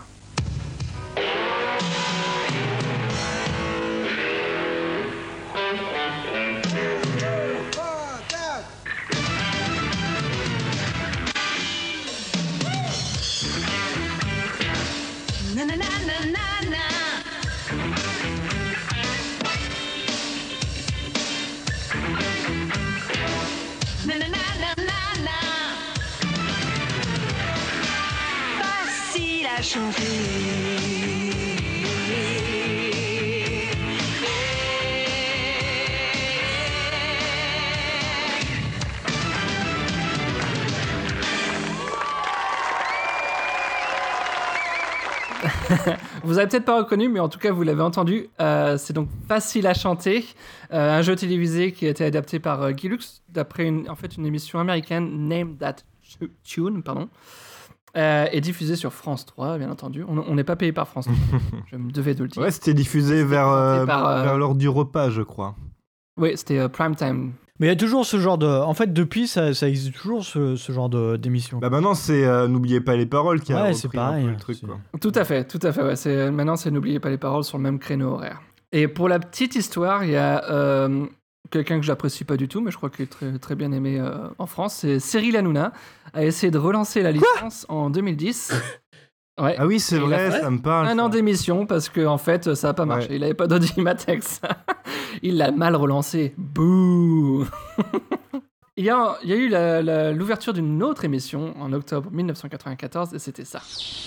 Vous avez peut-être pas reconnu, mais en tout cas vous l'avez entendu. Euh, c'est donc Facile à chanter, euh, un jeu télévisé qui a été adapté par euh, Guy Lux d'après une, en fait une émission américaine Name That Tune, pardon. Euh, et diffusé sur France trois, bien entendu. On n'est pas payé par France trois, je me devais de le dire. Ouais, c'était diffusé c'était vers, euh, par, euh... vers l'heure du repas, je crois. Oui, c'était euh, prime time. Mais il y a toujours ce genre de... En fait, depuis, ça, ça existe toujours, ce, ce genre de, d'émission. Bah maintenant, c'est euh, N'oubliez pas les paroles qui a ouais, repris c'est pareil, un peu le truc. c'est... Quoi. Tout à fait, tout à fait. Ouais. C'est, maintenant, c'est N'oubliez pas les paroles sur le même créneau horaire. Et pour la petite histoire, il y a euh, quelqu'un que j'apprécie pas du tout, mais je crois qu'il est très, très bien aimé euh, en France. C'est Cyril Hanouna, a essayé de relancer la licence en deux mille dix. Ouais. Ah oui, c'est Et vrai, ça me parle. Un ça. an d'émission parce que en fait, ça n'a pas marché. Ouais. Il n'avait pas d'audimatex. Il l'a mal relancé. Bouh. Il y a, il y a eu la, la, l'ouverture d'une autre émission en octobre dix-neuf cent quatre-vingt-quatorze et c'était ça.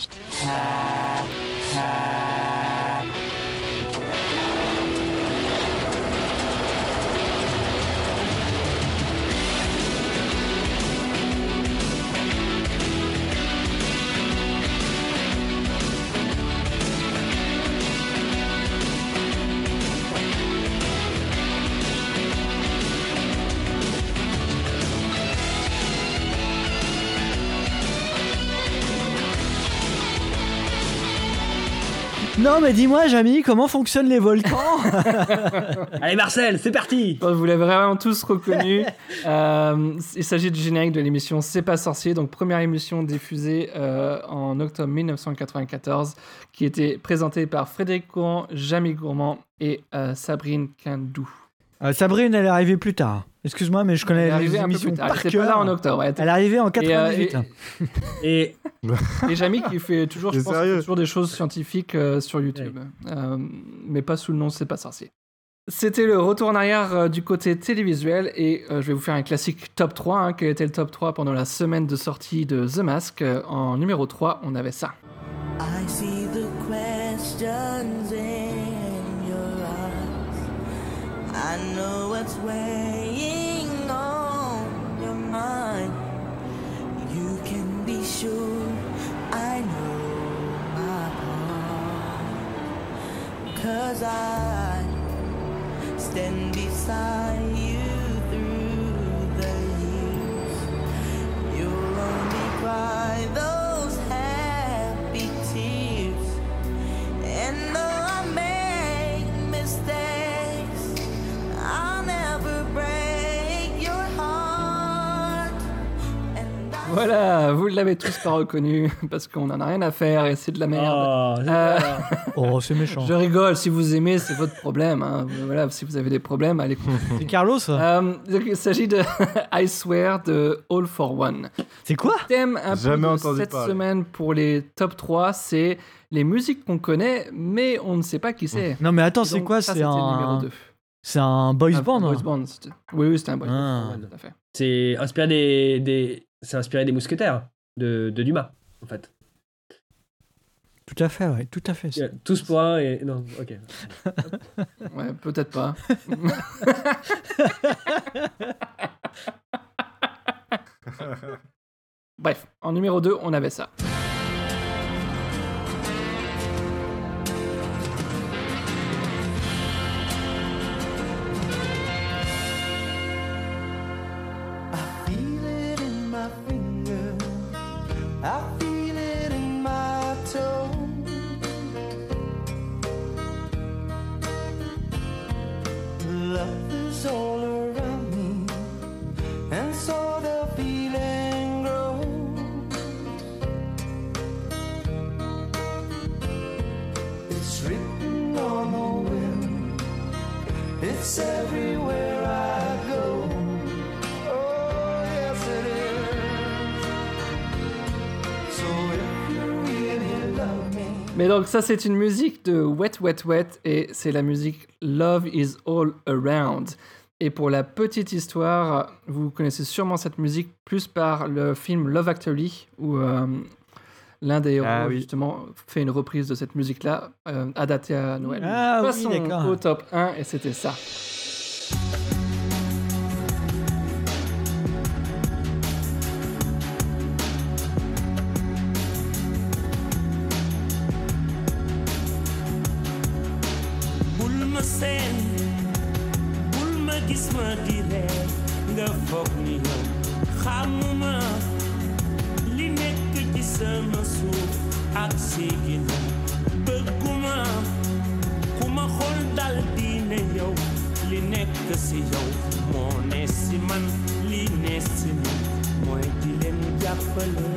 Non mais dis-moi Jamy, comment fonctionnent les volcans? Allez Marcel, c'est parti. Vous l'avez vraiment tous reconnu. euh, il s'agit du générique de l'émission C'est pas sorcier, donc première émission diffusée euh, en octobre dix-neuf cent quatre-vingt-quatorze, qui était présentée par Frédéric Courant, Jamy Gourmand et euh, Sabrine Quindou. Euh, Sabrine, elle est arrivée plus tard. Excuse-moi, mais je connais les émissions par cœur. Elle était pas là en octobre. Ouais, elle est arrivée en quatre-vingt-dix-huit. Et, et, et, et Jamy qui fait toujours, je pense, fait toujours des choses scientifiques euh, sur YouTube, ouais. euh, mais pas sous le nom C'est pas sorcier. C'était le retour en arrière euh, du côté télévisuel et euh, je vais vous faire un classique top trois. Hein, quel était le top trois pendant la semaine de sortie de The Mask? En numéro trois, on avait ça. I see the questions in your eyes. I know what's weighing on your mind. You can be sure I know my part. 'Cause I stand beside you through the years. You'll only cry those happy tears. And though I make mistakes, I'll never break your heart. Voilà, vous l'avez tous pas reconnu parce qu'on en a rien à faire et c'est de la merde. Oh, c'est, euh... oh, c'est méchant. Je rigole, si vous aimez, c'est votre problème. Hein. Voilà, si vous avez des problèmes, allez. C'est Carlos. Euh, il s'agit de I Swear de All for One. C'est quoi? Le thème un Jamais peu de entendu cette parler. semaine pour les top trois, c'est les musiques qu'on connaît, mais on ne sait pas qui c'est. Non, mais attends, Et c'est donc, quoi? ça, C'est c'était un. le numéro deux. C'est un boys Un band. boys band. C'était... Oui, oui, c'était un boys Ah. band. Ouais, tout à fait. C'est inspiré des, des... C'est inspiré des mousquetaires de, de Dumas, en fait. Tout à fait, ouais, tout à fait. Yeah, tous pour un et... Non, ok. Ouais, peut-être pas. Bref, en numéro deux, on avait ça. I feel it in my toe. Love is all around me, and so the feeling grows. It's written on the wind, it's everywhere I go. Oh, yes it is. Mais donc ça c'est une musique de Wet Wet Wet et c'est la musique Love is All Around. Et pour la petite histoire, vous connaissez sûrement cette musique plus par le film Love Actually où euh, l'un des héros Ah oui. justement fait une reprise de cette musique-là euh, adaptée à Noël. Ah oui, Passons d'accord. au top un et c'était ça. bul ma seen bul ma gis ma di reer nga foog ni yow xamuma sama suuf ak sigina bëgguma ku ma xool dal di ne yow li nekk si yow moo ne si man li ne si man mooy di leen jàppale.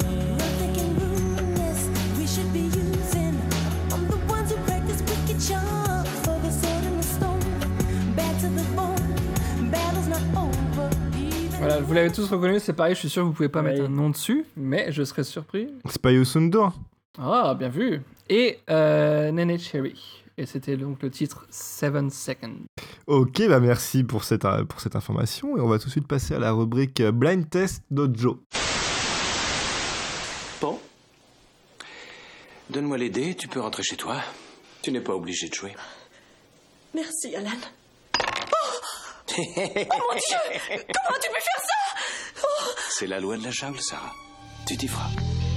Voilà, vous l'avez tous reconnu, c'est pareil, je suis sûr que vous pouvez pas Ouais. mettre un nom dessus, mais je serais surpris. C'est pas Yusundur. Ah, bien vu. Et euh, Nene Cherry. Et c'était donc le titre Seven Seconds. Ok, bah merci pour cette, euh, pour cette information. Et on va tout de suite passer à la rubrique euh, Blind Test Dojo. Bon. Donne-moi les dés, tu peux rentrer chez toi. Tu n'es pas obligé de jouer. Merci, Alan. Oh mon Dieu! Comment tu peux faire ça? Oh. C'est la loi de la jungle, Sarah. Tu t'y feras.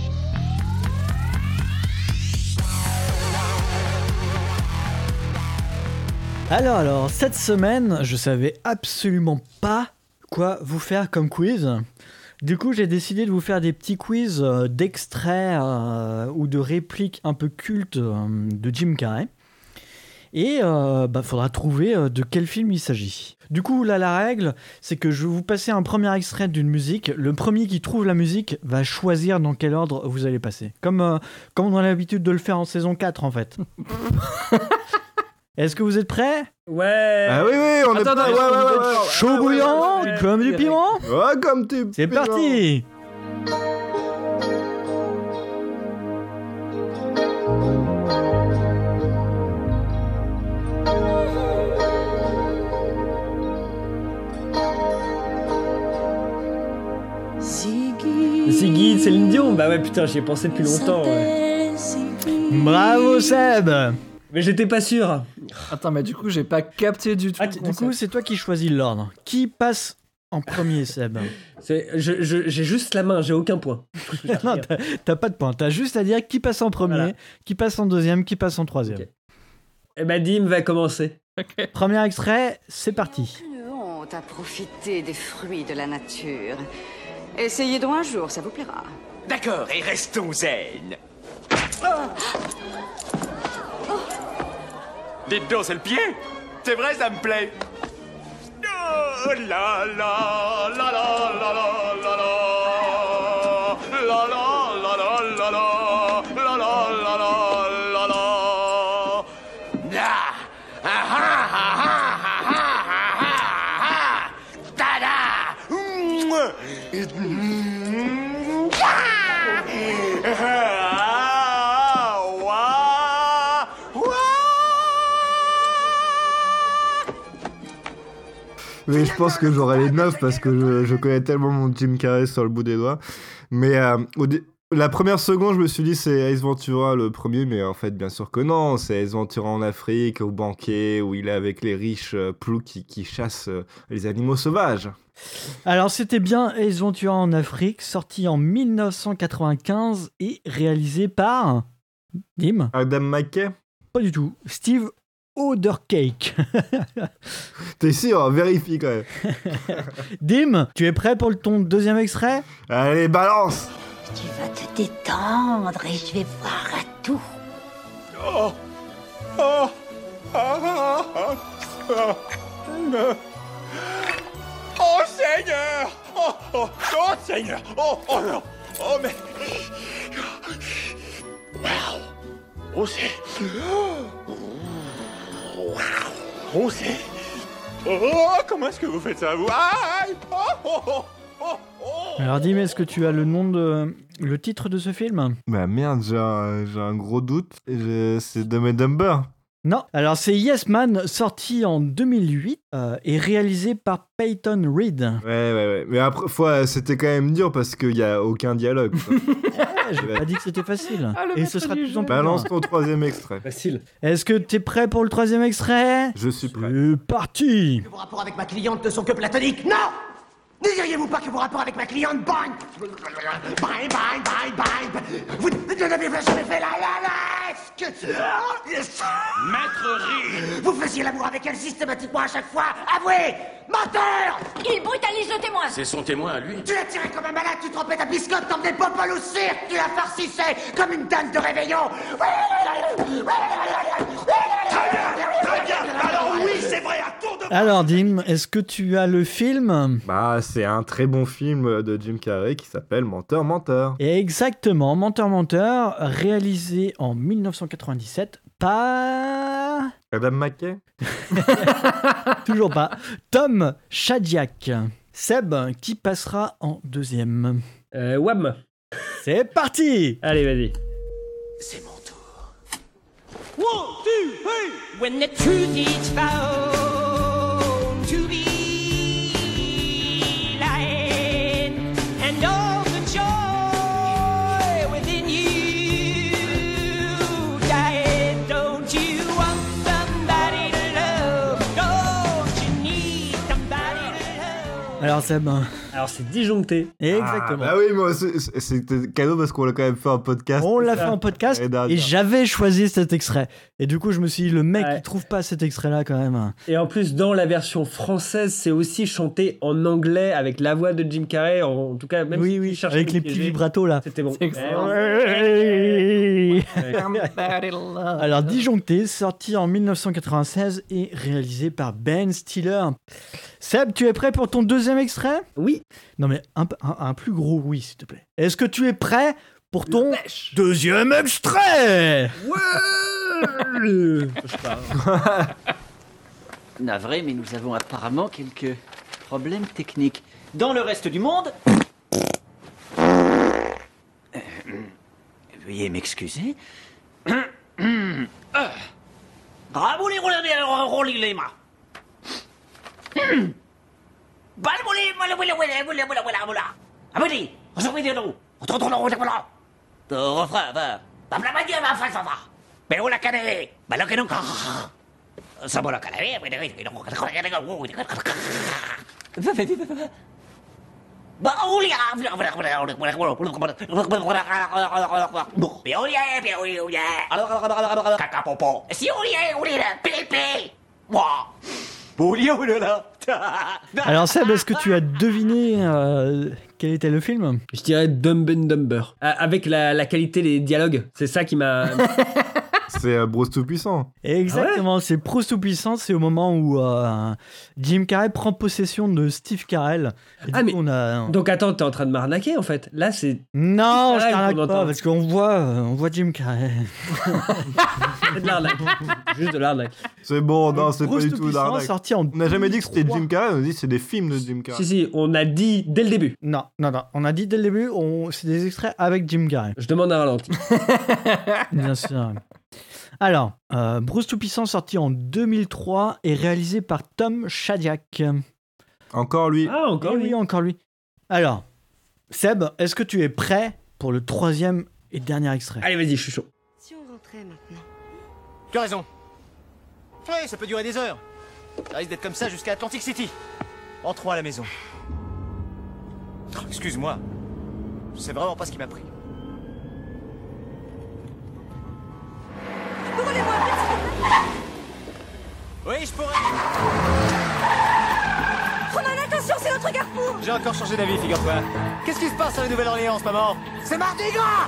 Alors, alors, cette semaine, je savais absolument pas quoi vous faire comme quiz. Du coup, j'ai décidé de vous faire des petits quiz euh, d'extraits euh, ou de répliques un peu cultes euh, de Jim Carrey. Et euh, bah, faudra trouver euh, de quel film il s'agit. Du coup, là, la règle, c'est que je vais vous passer un premier extrait d'une musique. Le premier qui trouve la musique va choisir dans quel ordre vous allez passer. Comme, euh, comme on a l'habitude de le faire en saison quatre, en fait. Est-ce que vous êtes prêts? Ouais. Ah oui, oui, on Attends, est prêts. attends, Ouais, ouais, ouais, ouais. Chaud bouillant, ouais, ouais, comme ouais, du ouais. piment. Ouais, comme tu. C'est parti. Ziggy, Céline Dion. Bah ouais, putain, j'y ai pensé depuis longtemps. Ouais. Bravo Seb. Mais j'étais pas sûr. Attends, mais du coup, j'ai pas capté du tout. Ah, le du concept. coup, c'est toi qui choisis l'ordre. Qui passe en premier, Seb? C'est, je, je- j'ai juste la main, j'ai aucun point. Non, t'as- t'as pas de point. T'as juste à dire qui passe en premier, Voilà. qui passe en deuxième, qui passe en troisième. Ok. Eh ben, Dim va commencer. Premier extrait, c'est parti. Une honte à profiter des fruits de la nature. Essayez donc un jour, ça vous plaira. D'accord, et restons zen. Dites donc, c'est le pied. C'est vrai, ça me plaît. Oh la la la la la la la la. La la la la la la. La la la la la la. Ah ah ah ah ah ah ah ah. Tada. Mouah. Ah, ouah, ouah. Mais je pense que j'aurai les neuf parce que je, je connais tellement mon Jim Carrey sur le bout des doigts. Mais euh, au dé- la première seconde, je me suis dit c'est Ace Ventura le premier, mais en fait, bien sûr que non. C'est Ace Ventura en Afrique, au banquet, où il est avec les riches euh, plous qui, qui chassent euh, les animaux sauvages. Alors, c'était bien Ace Ventura en Afrique, sorti en mille neuf cent quatre-vingt-quinze et réalisé par... Dim? Adam McKay? Pas du tout. Steve Odercake. T'es sûr? Vérifie quand même. Dim, tu es prêt pour le ton deuxième extrait? Allez, balance! Tu vas te détendre et je vais voir à tout. Oh, oh, ah, ah, ah, ah. Oh Seigneur! Oh, oh, oh Seigneur! Oh, oh non! Oh mais... Waouh! Oh c'est... Waouh! Oh c'est... Oh, comment est-ce que vous faites ça, vous? Aïe! Oh, oh, oh, oh, oh. Alors, Dim, est-ce que tu as le nom de... le titre de ce film? Bah merde, j'ai un, j'ai un gros doute. Je- C'est Dumb and Dumber. Non. Alors, c'est Yes Man, sorti en deux mille huit euh, et réalisé par Peyton Reed. Ouais, ouais, ouais. Mais après, fois, c'était quand même dur parce qu'il n'y a aucun dialogue. quoi. Ouais, j'ai pas dit que c'était facile. Ah, le et ce maître sera de du plus en jeu. plus Balance dur. ton troisième extrait. Facile. Est-ce que t'es prêt pour le troisième extrait? Je suis prêt. C'est parti. Vos rapports avec ma cliente ne sont que platoniques, non! Ne diriez-vous pas que vos rapports avec ma cliente, bang! Bang, bang, bang, bang! Vous ne n'avez jamais fait la lalesque! Maître Reed! Vous faisiez l'amour avec elle systématiquement à chaque fois! Avouez! Menteur! Il brutalise le témoin, C'est son témoin à lui. Tu l'as tiré comme un malade, tu trempais ta biscotte comme des popoles au cirque, tu la farcissais comme une danse de réveillon. Très bien, très bien. Alors oui, c'est vrai, à tour de... Alors Dim, est-ce que tu as le film? Bah, c'est un très bon film de Jim Carrey qui s'appelle Menteur, Menteur. Exactement, Menteur, Menteur, réalisé en dix-neuf cent quatre-vingt-dix-sept par... Adam McKay. Toujours pas. Tom Shadyac. Seb, qui passera en deuxième? Euh, Wham. C'est parti. Allez, vas-y. C'est mon tour. One, two, three. When the truth is found to be lying, and all the joy within you dying, don't you want somebody to love? Don't you need somebody to love? Alors Seb. Alors c'est disjoncté. Exactement. Ah, bah oui, moi, c'est- c'est- c'était cadeau parce qu'on l'a quand même fait en podcast. On l'a fait en podcast Et dernière. et j'avais choisi cet extrait. Et du coup, je me suis dit, le mec, Ouais. il trouve pas cet extrait-là quand même. Et en plus, dans la version française, c'est aussi chanté en anglais avec la voix de Jim Carrey. En, en tout cas, même Oui, si oui, tu cherchais avec de les piéger, petits vibratos là. C'était bon. C'est excellent. Ouais. Somebody to love. Alors, Disjoncté, sorti en dix-neuf cent quatre-vingt-seize et réalisé par Ben Stiller. Seb, tu es prêt pour ton deuxième extrait? Oui. Non, mais un, un, un plus gros oui, s'il te plaît. Est-ce que tu es prêt pour ton deuxième extrait? Je sais pas. Navré, mais nous avons apparemment quelques problèmes techniques. Dans le reste du monde... Euh, Veuillez m'excuser. Rabouli, roulez, roulez les mains. Balbouli, voilà, voilà, voilà, voilà, voilà, voilà, voilà. Abadi, aujourd'hui, nous, on te retrouve dans le voilà. De refrain, va. Va la manière, va, va, va. Mais où la canne? Bah, le canon. Ça va la canne, mais de rire, donc, bah, où il y a, voilà, voilà, voilà, voilà, voilà, mais où il y a, mais où il y a, caca popo. Si où il y a, où il y a, pépé. Moi. Alors, Seb, est-ce que tu as deviné euh, quel était le film? Je dirais Dumb and Dumber. Euh, avec la, la qualité des dialogues. C'est ça qui m'a. C'est euh, Bruce Tout-Puissant. Exactement, c'est Bruce Tout-Puissant, c'est au moment où euh, Jim Carrey prend possession de Steve Carell. Et Ah, du mais. coup, on a... Donc attends, t'es en train de m'arnaquer en fait. Là, c'est. Non, je Carrey t'arnaque qu'on pas, entend. parce qu'on voit, euh, on voit Jim Carrey. C'est de l'arnaque. Juste de l'arnaque. C'est bon, non, c'est pas Bruce du tout Tout-Puissant, d'arnaque. sorti en On n'a jamais dit que c'était deux mille trois. Jim Carrey, on a dit que c'est des films de Jim Carrey. Si, si, on a dit dès le début. Non, non, non, on a dit dès le début, on... c'est des extraits avec Jim Carrey. Je demande un ralenti. Bien sûr. Alors, euh, Bruce Tout-Puissant, sorti en deux mille trois et réalisé par Tom Shadyac. Encore lui. Ah, encore Eh lui. oui, encore lui. Alors, Seb, est-ce que tu es prêt pour le troisième et dernier extrait? Allez, vas-y, je suis chaud. Si on rentrait maintenant. Tu as raison. Oui, ça peut durer des heures. Ça risque d'être comme ça jusqu'à Atlantic City. Entrons à la maison. Oh, excuse-moi. Je sais vraiment pas ce qui m'a pris. Oui, je pourrais. Roman, attention, c'est notre carrefour. J'ai encore changé d'avis, figure-toi. Qu'est-ce qui se passe à la Nouvelle-Orléans en ce moment? C'est Mardi Gras.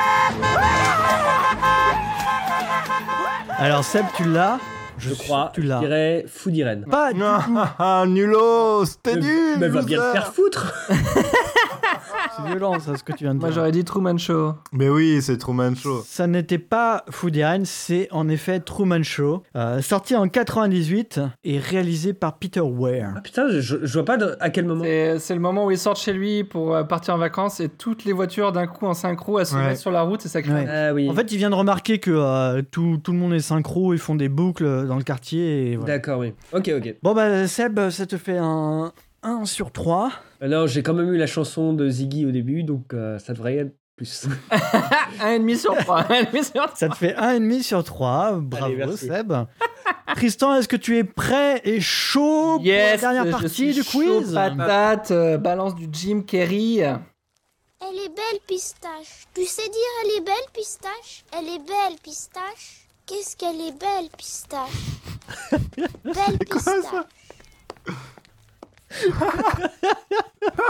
Alors, Seb, tu l'as? Je crois. Tu Je l'as. dirais Fou d'Irène. Pas du tout. Ah, nulot, c'était nul. Mais va bien te loser. faire foutre. C'est violent, ça, ce que tu viens de Moi, dire. j'aurais dit Truman Show. Mais oui, c'est Truman Show. Ça n'était pas Food Irene, c'est en effet Truman Show, euh, sorti en quatre-vingt-dix-huit et réalisé par Peter Weir. Ah putain, je, je vois pas de- à quel moment. C'est c'est le moment où il sort de chez lui pour euh, partir en vacances et toutes les voitures d'un coup en synchro elles se Ouais. mettent sur la route et ça crée. Ouais. Ah oui. En fait, il vient de remarquer que euh, tout, tout le monde est synchro, ils font des boucles dans le quartier. Et voilà. D'accord, oui. Ok, ok. Bon, bah, Seb, ça te fait un un sur trois. Alors, j'ai quand même eu la chanson de Ziggy au début, donc euh, ça devrait être plus. un et demi sur trois. un et demi sur trois. Ça te fait un et demi sur trois. Bravo, Allez, merci. Seb. Tristan, est-ce que tu es prêt et chaud Yes, pour la dernière je partie suis du quiz? chaud patate, euh, balance du Jim Carrey. Elle est belle, pistache. Tu sais dire elle est belle, pistache? Elle est belle, pistache. Qu'est-ce qu'elle est belle, pistache? Belle pistache.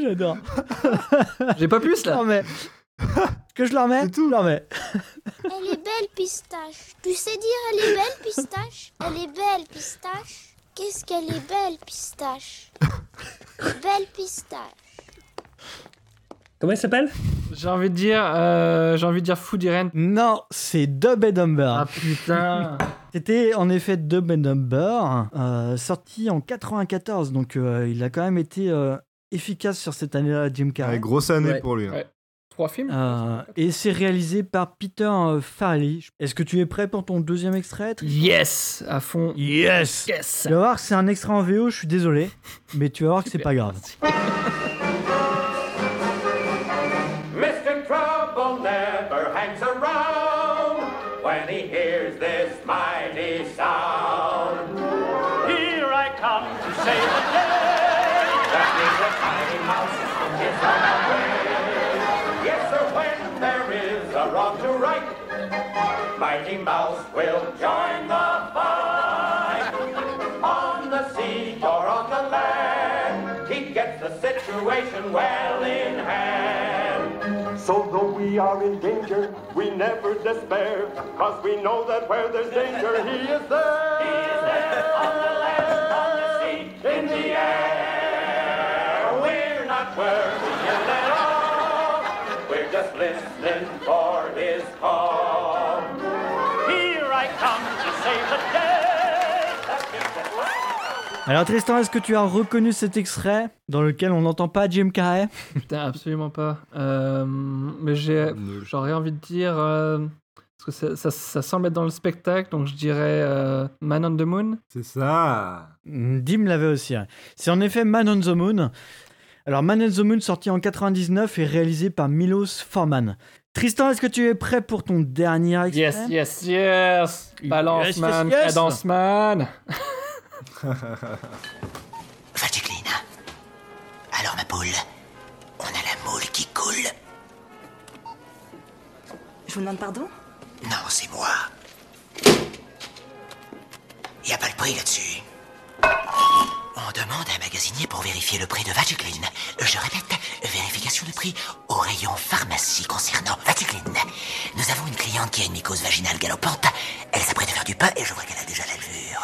J'adore. J'ai pas plus là. Non mais que je la remets, tout. Je la remets. Elle est belle, pistache. Tu sais dire elle est belle, pistache? Elle est belle, pistache. Qu'est-ce qu'elle est belle, pistache? Belle pistache. Comment elle s'appelle? J'ai envie de dire, euh, j'ai envie de dire Food Irene. Non, c'est Dumb and Dumber. Ah putain. C'était en effet Dumb and Dumber, euh, sorti en quatre-vingt-quatorze, donc euh, il a quand même été euh, efficace sur cette année-là, Jim Carrey. Ouais, grosse année Ouais. pour lui. hein. Ouais. Trois films. Euh, et c'est réalisé par Peter euh, Farrelly. Est-ce que tu es prêt pour ton deuxième extrait? Yes, à fond. Yes. Yes. Tu vas voir que c'est un extrait en V O, je suis désolé, mais tu vas voir que c'est pas grave. Mister Trouble never hangs around when he hears this mighty sound. Here I come to save the day. That means the tiny mouse is on the way. Yes, sir, when there is a wrong to right, Mighty Mouse will join the fight. On the sea or on the land, he gets the situation well in hand. So though we are in danger, we never despair, cause we know that where there's danger, he is there. He is there on the land, on the sea, in the air. We're not worrying at all. We're just listening for his call. Here I come to save the day. Alors Tristan, est-ce que tu as reconnu cet extrait dans lequel on n'entend pas Jim Carrey? Putain, absolument pas. Euh, mais j'ai, j'aurais envie de dire, euh, parce que ça, ça, ça semble être dans le spectacle, donc je dirais euh, Man on the Moon. C'est ça. Dim l'avait aussi. hein. C'est en effet Man on the Moon. Alors Man on the Moon, sorti en quatre-vingt-dix-neuf et réalisé par Milos Forman. Tristan, est-ce que tu es prêt pour ton dernier extrait? Yes, yes, yes. Balance Yes, man, yes, yes. cadence man. Vagicline. Alors, ma poule, on a la moule qui coule. Je vous demande pardon? Non, c'est moi. Y a pas le prix là-dessus. On demande à un magasinier pour vérifier le prix de Vagicline. Je répète, vérification de prix au rayon pharmacie concernant Vagicline. Nous avons une cliente qui a une mycose vaginale galopante. Elle s'apprête à faire du pain et je vois qu'elle a déjà l'allure.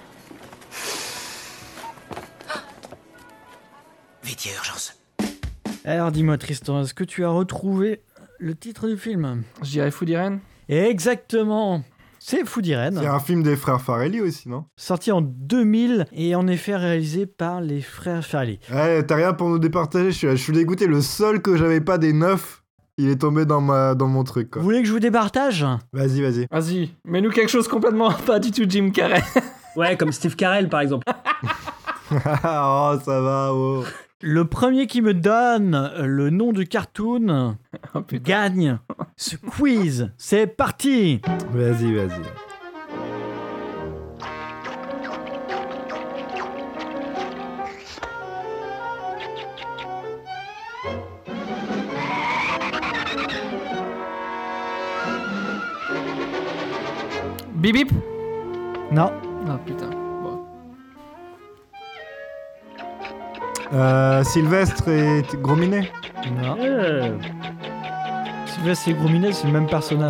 Vite, y a urgence. Alors dis-moi Tristan, est-ce que tu as retrouvé le titre du film? Je dirais Food Irene. Exactement. C'est Food Irene. C'est un film des frères Farrelly aussi, non? Sorti en deux mille et en effet réalisé par les frères Farrelly. Ouais, t'as rien pour nous départager, je suis, je suis dégoûté. Le seul que j'avais pas des neuf, il est tombé dans, ma, dans mon truc, quoi. Vous voulez que je vous départage? Vas-y, vas-y. Vas-y, mets-nous quelque chose complètement pas du tout Jim Carrey. Ouais, comme Steve Carell par exemple. Oh, ça va, oh. Le premier qui me donne le nom du cartoon Oh, gagne ce quiz. C'est parti. Vas-y, vas-y. Bip bip. Non. Ah putain. Bon. Euh, Sylvestre et Grominet. Non. Euh. Sylvestre et Grominet, c'est le même personnage.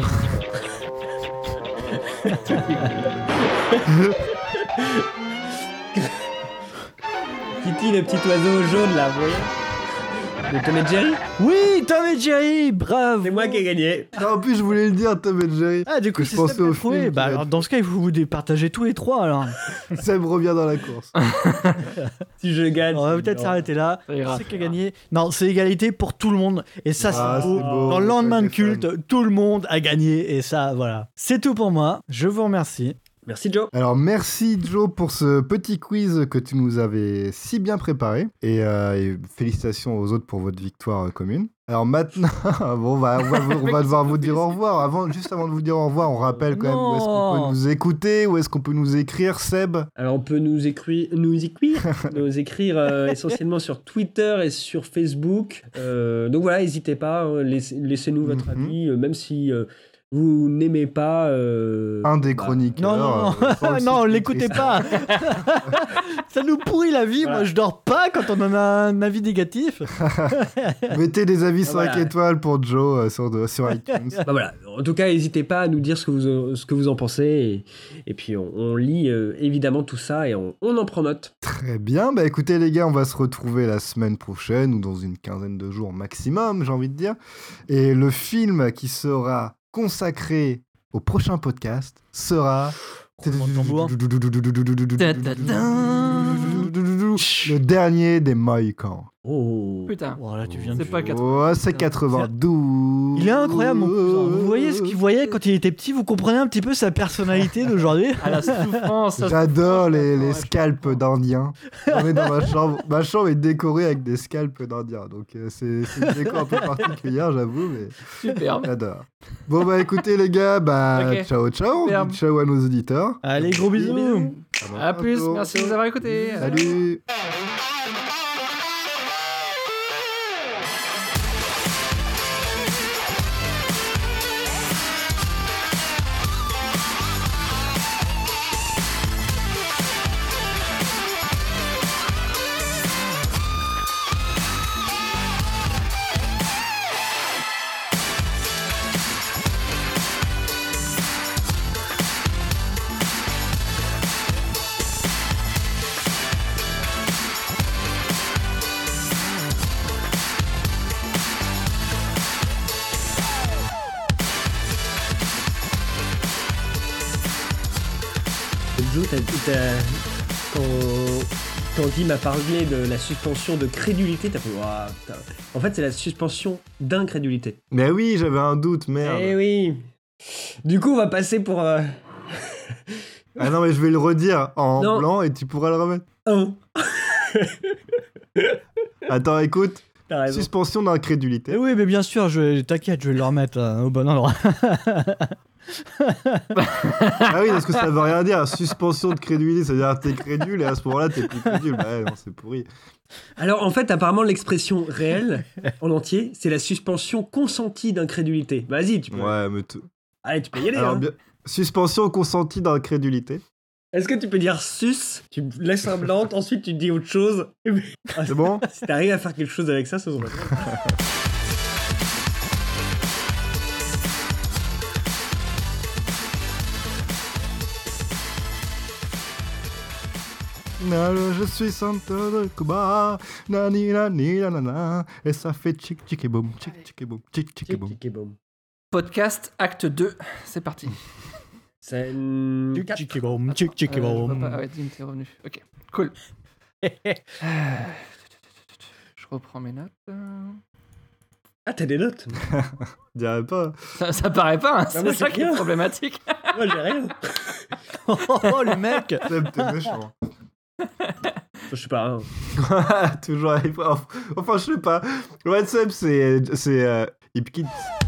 Kitty, le petit oiseau jaune là, vous voyez? De Tom et Jerry? Oui, Tom et Jerry, bravo. C'est moi qui ai gagné. Non, en plus, je voulais le dire, Tom et Jerry. Ah, du coup, je c'est pensais Seb au qui a trouvé. film. Bah, alors, dans ce cas, il faut vous départager tous les trois alors. Seb revient dans la course. Si je gagne. On va c'est peut-être bon. s'arrêter là. Ça ira. C'est qui a gagné? Non, c'est égalité pour tout le monde. Et ça, Ah, c'est beau. c'est beau, Dans le lendemain de c'est fun. culte, tout le monde a gagné. Et ça, voilà. C'est tout pour moi. Je vous remercie. Merci Joe. Alors, merci Joe pour ce petit quiz que tu nous avais si bien préparé. Et, euh, et félicitations aux autres pour votre victoire euh, commune. Alors maintenant, bon, on va, on va, on va devoir vous dire au revoir. Avant, juste avant de vous dire au revoir, on rappelle quand même où est-ce qu'on peut nous écouter, où est-ce qu'on peut nous écrire, Seb. Alors on peut nous écrire, nous écrire, nous écrire euh, essentiellement sur Twitter et sur Facebook. Euh, donc voilà, n'hésitez pas, hein, laissez, laissez-nous votre Mhm. avis, euh, même si euh, vous n'aimez pas... Euh, un des bah, chroniqueurs. Non, non, non, euh, non, l'écoutez pas. Ça nous pourrit la vie. Voilà. Moi, je dors pas quand on en a un avis négatif. Mettez des avis Ah, cinq voilà. étoiles pour Joe euh, sur, de, sur iTunes. Bah voilà. En tout cas, n'hésitez pas à nous dire ce que vous, ce que vous en pensez. Et, et puis, on, on lit euh, évidemment tout ça et on, on en prend note. Très bien, bah écoutez les gars, on va se retrouver la semaine prochaine ou dans une quinzaine de jours maximum, j'ai envie de dire. Et le film qui sera consacré au prochain podcast sera... Le dernier des Mohicans. Oh. Putain. Voilà, tu viens de... C'est pas quatre-vingts. Oh, c'est quatre-vingt-douze. Il est incroyable, mon cousin. Vous voyez ce qu'il voyait quand il était petit, vous comprenez un petit peu sa personnalité d'aujourd'hui. À la souffrance. la J'adore souffrance, les, les ouais, scalps d'indiens. On est dans ma chambre. Ma chambre est décorée avec des scalps d'indiens. Donc euh, c'est c'est une déco un peu particulière, j'avoue, mais Superbe. j'adore. Bon bah écoutez les gars, bah Ok. ciao ciao. On Superbe. dit ciao à nos auditeurs. Allez, gros bisous. À plus, bientôt. merci de nous avoir écoutés. Salut. Joe, t'as, t'as- quand, quand Guy m'a parlé de la suspension de crédulité, t'as fait Ouah, putain. En fait, c'est la suspension d'incrédulité. Mais oui, j'avais un doute, merde. Eh oui. Du coup, on va passer pour euh, Ah non mais je vais le redire en Non. blanc et tu pourras le remettre. un. Attends, écoute. T'as raison. Suspension d'incrédulité. Eh oui, mais bien sûr, je... t'inquiète, je vais le remettre euh, au bon endroit. Ah oui, parce que ça veut rien dire. Suspension de crédulité, c'est-à-dire t'es crédule et à ce moment-là t'es plus crédule. Bah ouais, non, c'est pourri. Alors, en fait, apparemment, l'expression réelle en entier, c'est la suspension consentie d'incrédulité. Vas-y, tu peux. Ouais, mais tout. Allez, tu peux y aller. Alors, hein. bien- Suspension consentie d'incrédulité. Est-ce que tu peux dire sus? Tu laisses un blanc, ensuite tu dis autre chose. C'est bon? Si t'arrives à faire quelque chose avec ça, ce serait bien. Alors, je suis Santo de Cuba, nani nani nanana, et ça fait tchic tchic et boum, tchic tchic et boum, tchic tchic et boum. Tic et boum. Podcast acte deux, c'est parti. C'est Tchic, tchic et boum, tchic, tchic et Euh, je vois boum. pas- Ah ouais, Dim, t'es revenu. Ok, cool. Je reprends mes notes. Ah, t'as des notes? Je dirais pas. Ça, ça paraît pas, hein, Non, c'est moi, ça j'ai qui est rien. problématique. Moi, j'ai rien. Oh, le mec. Seb, t'es méchant. Je sais pas. Hein. Toujours avec... Enfin, je sais pas. Ouais, Seb, c'est... c'est euh, Hip Kids.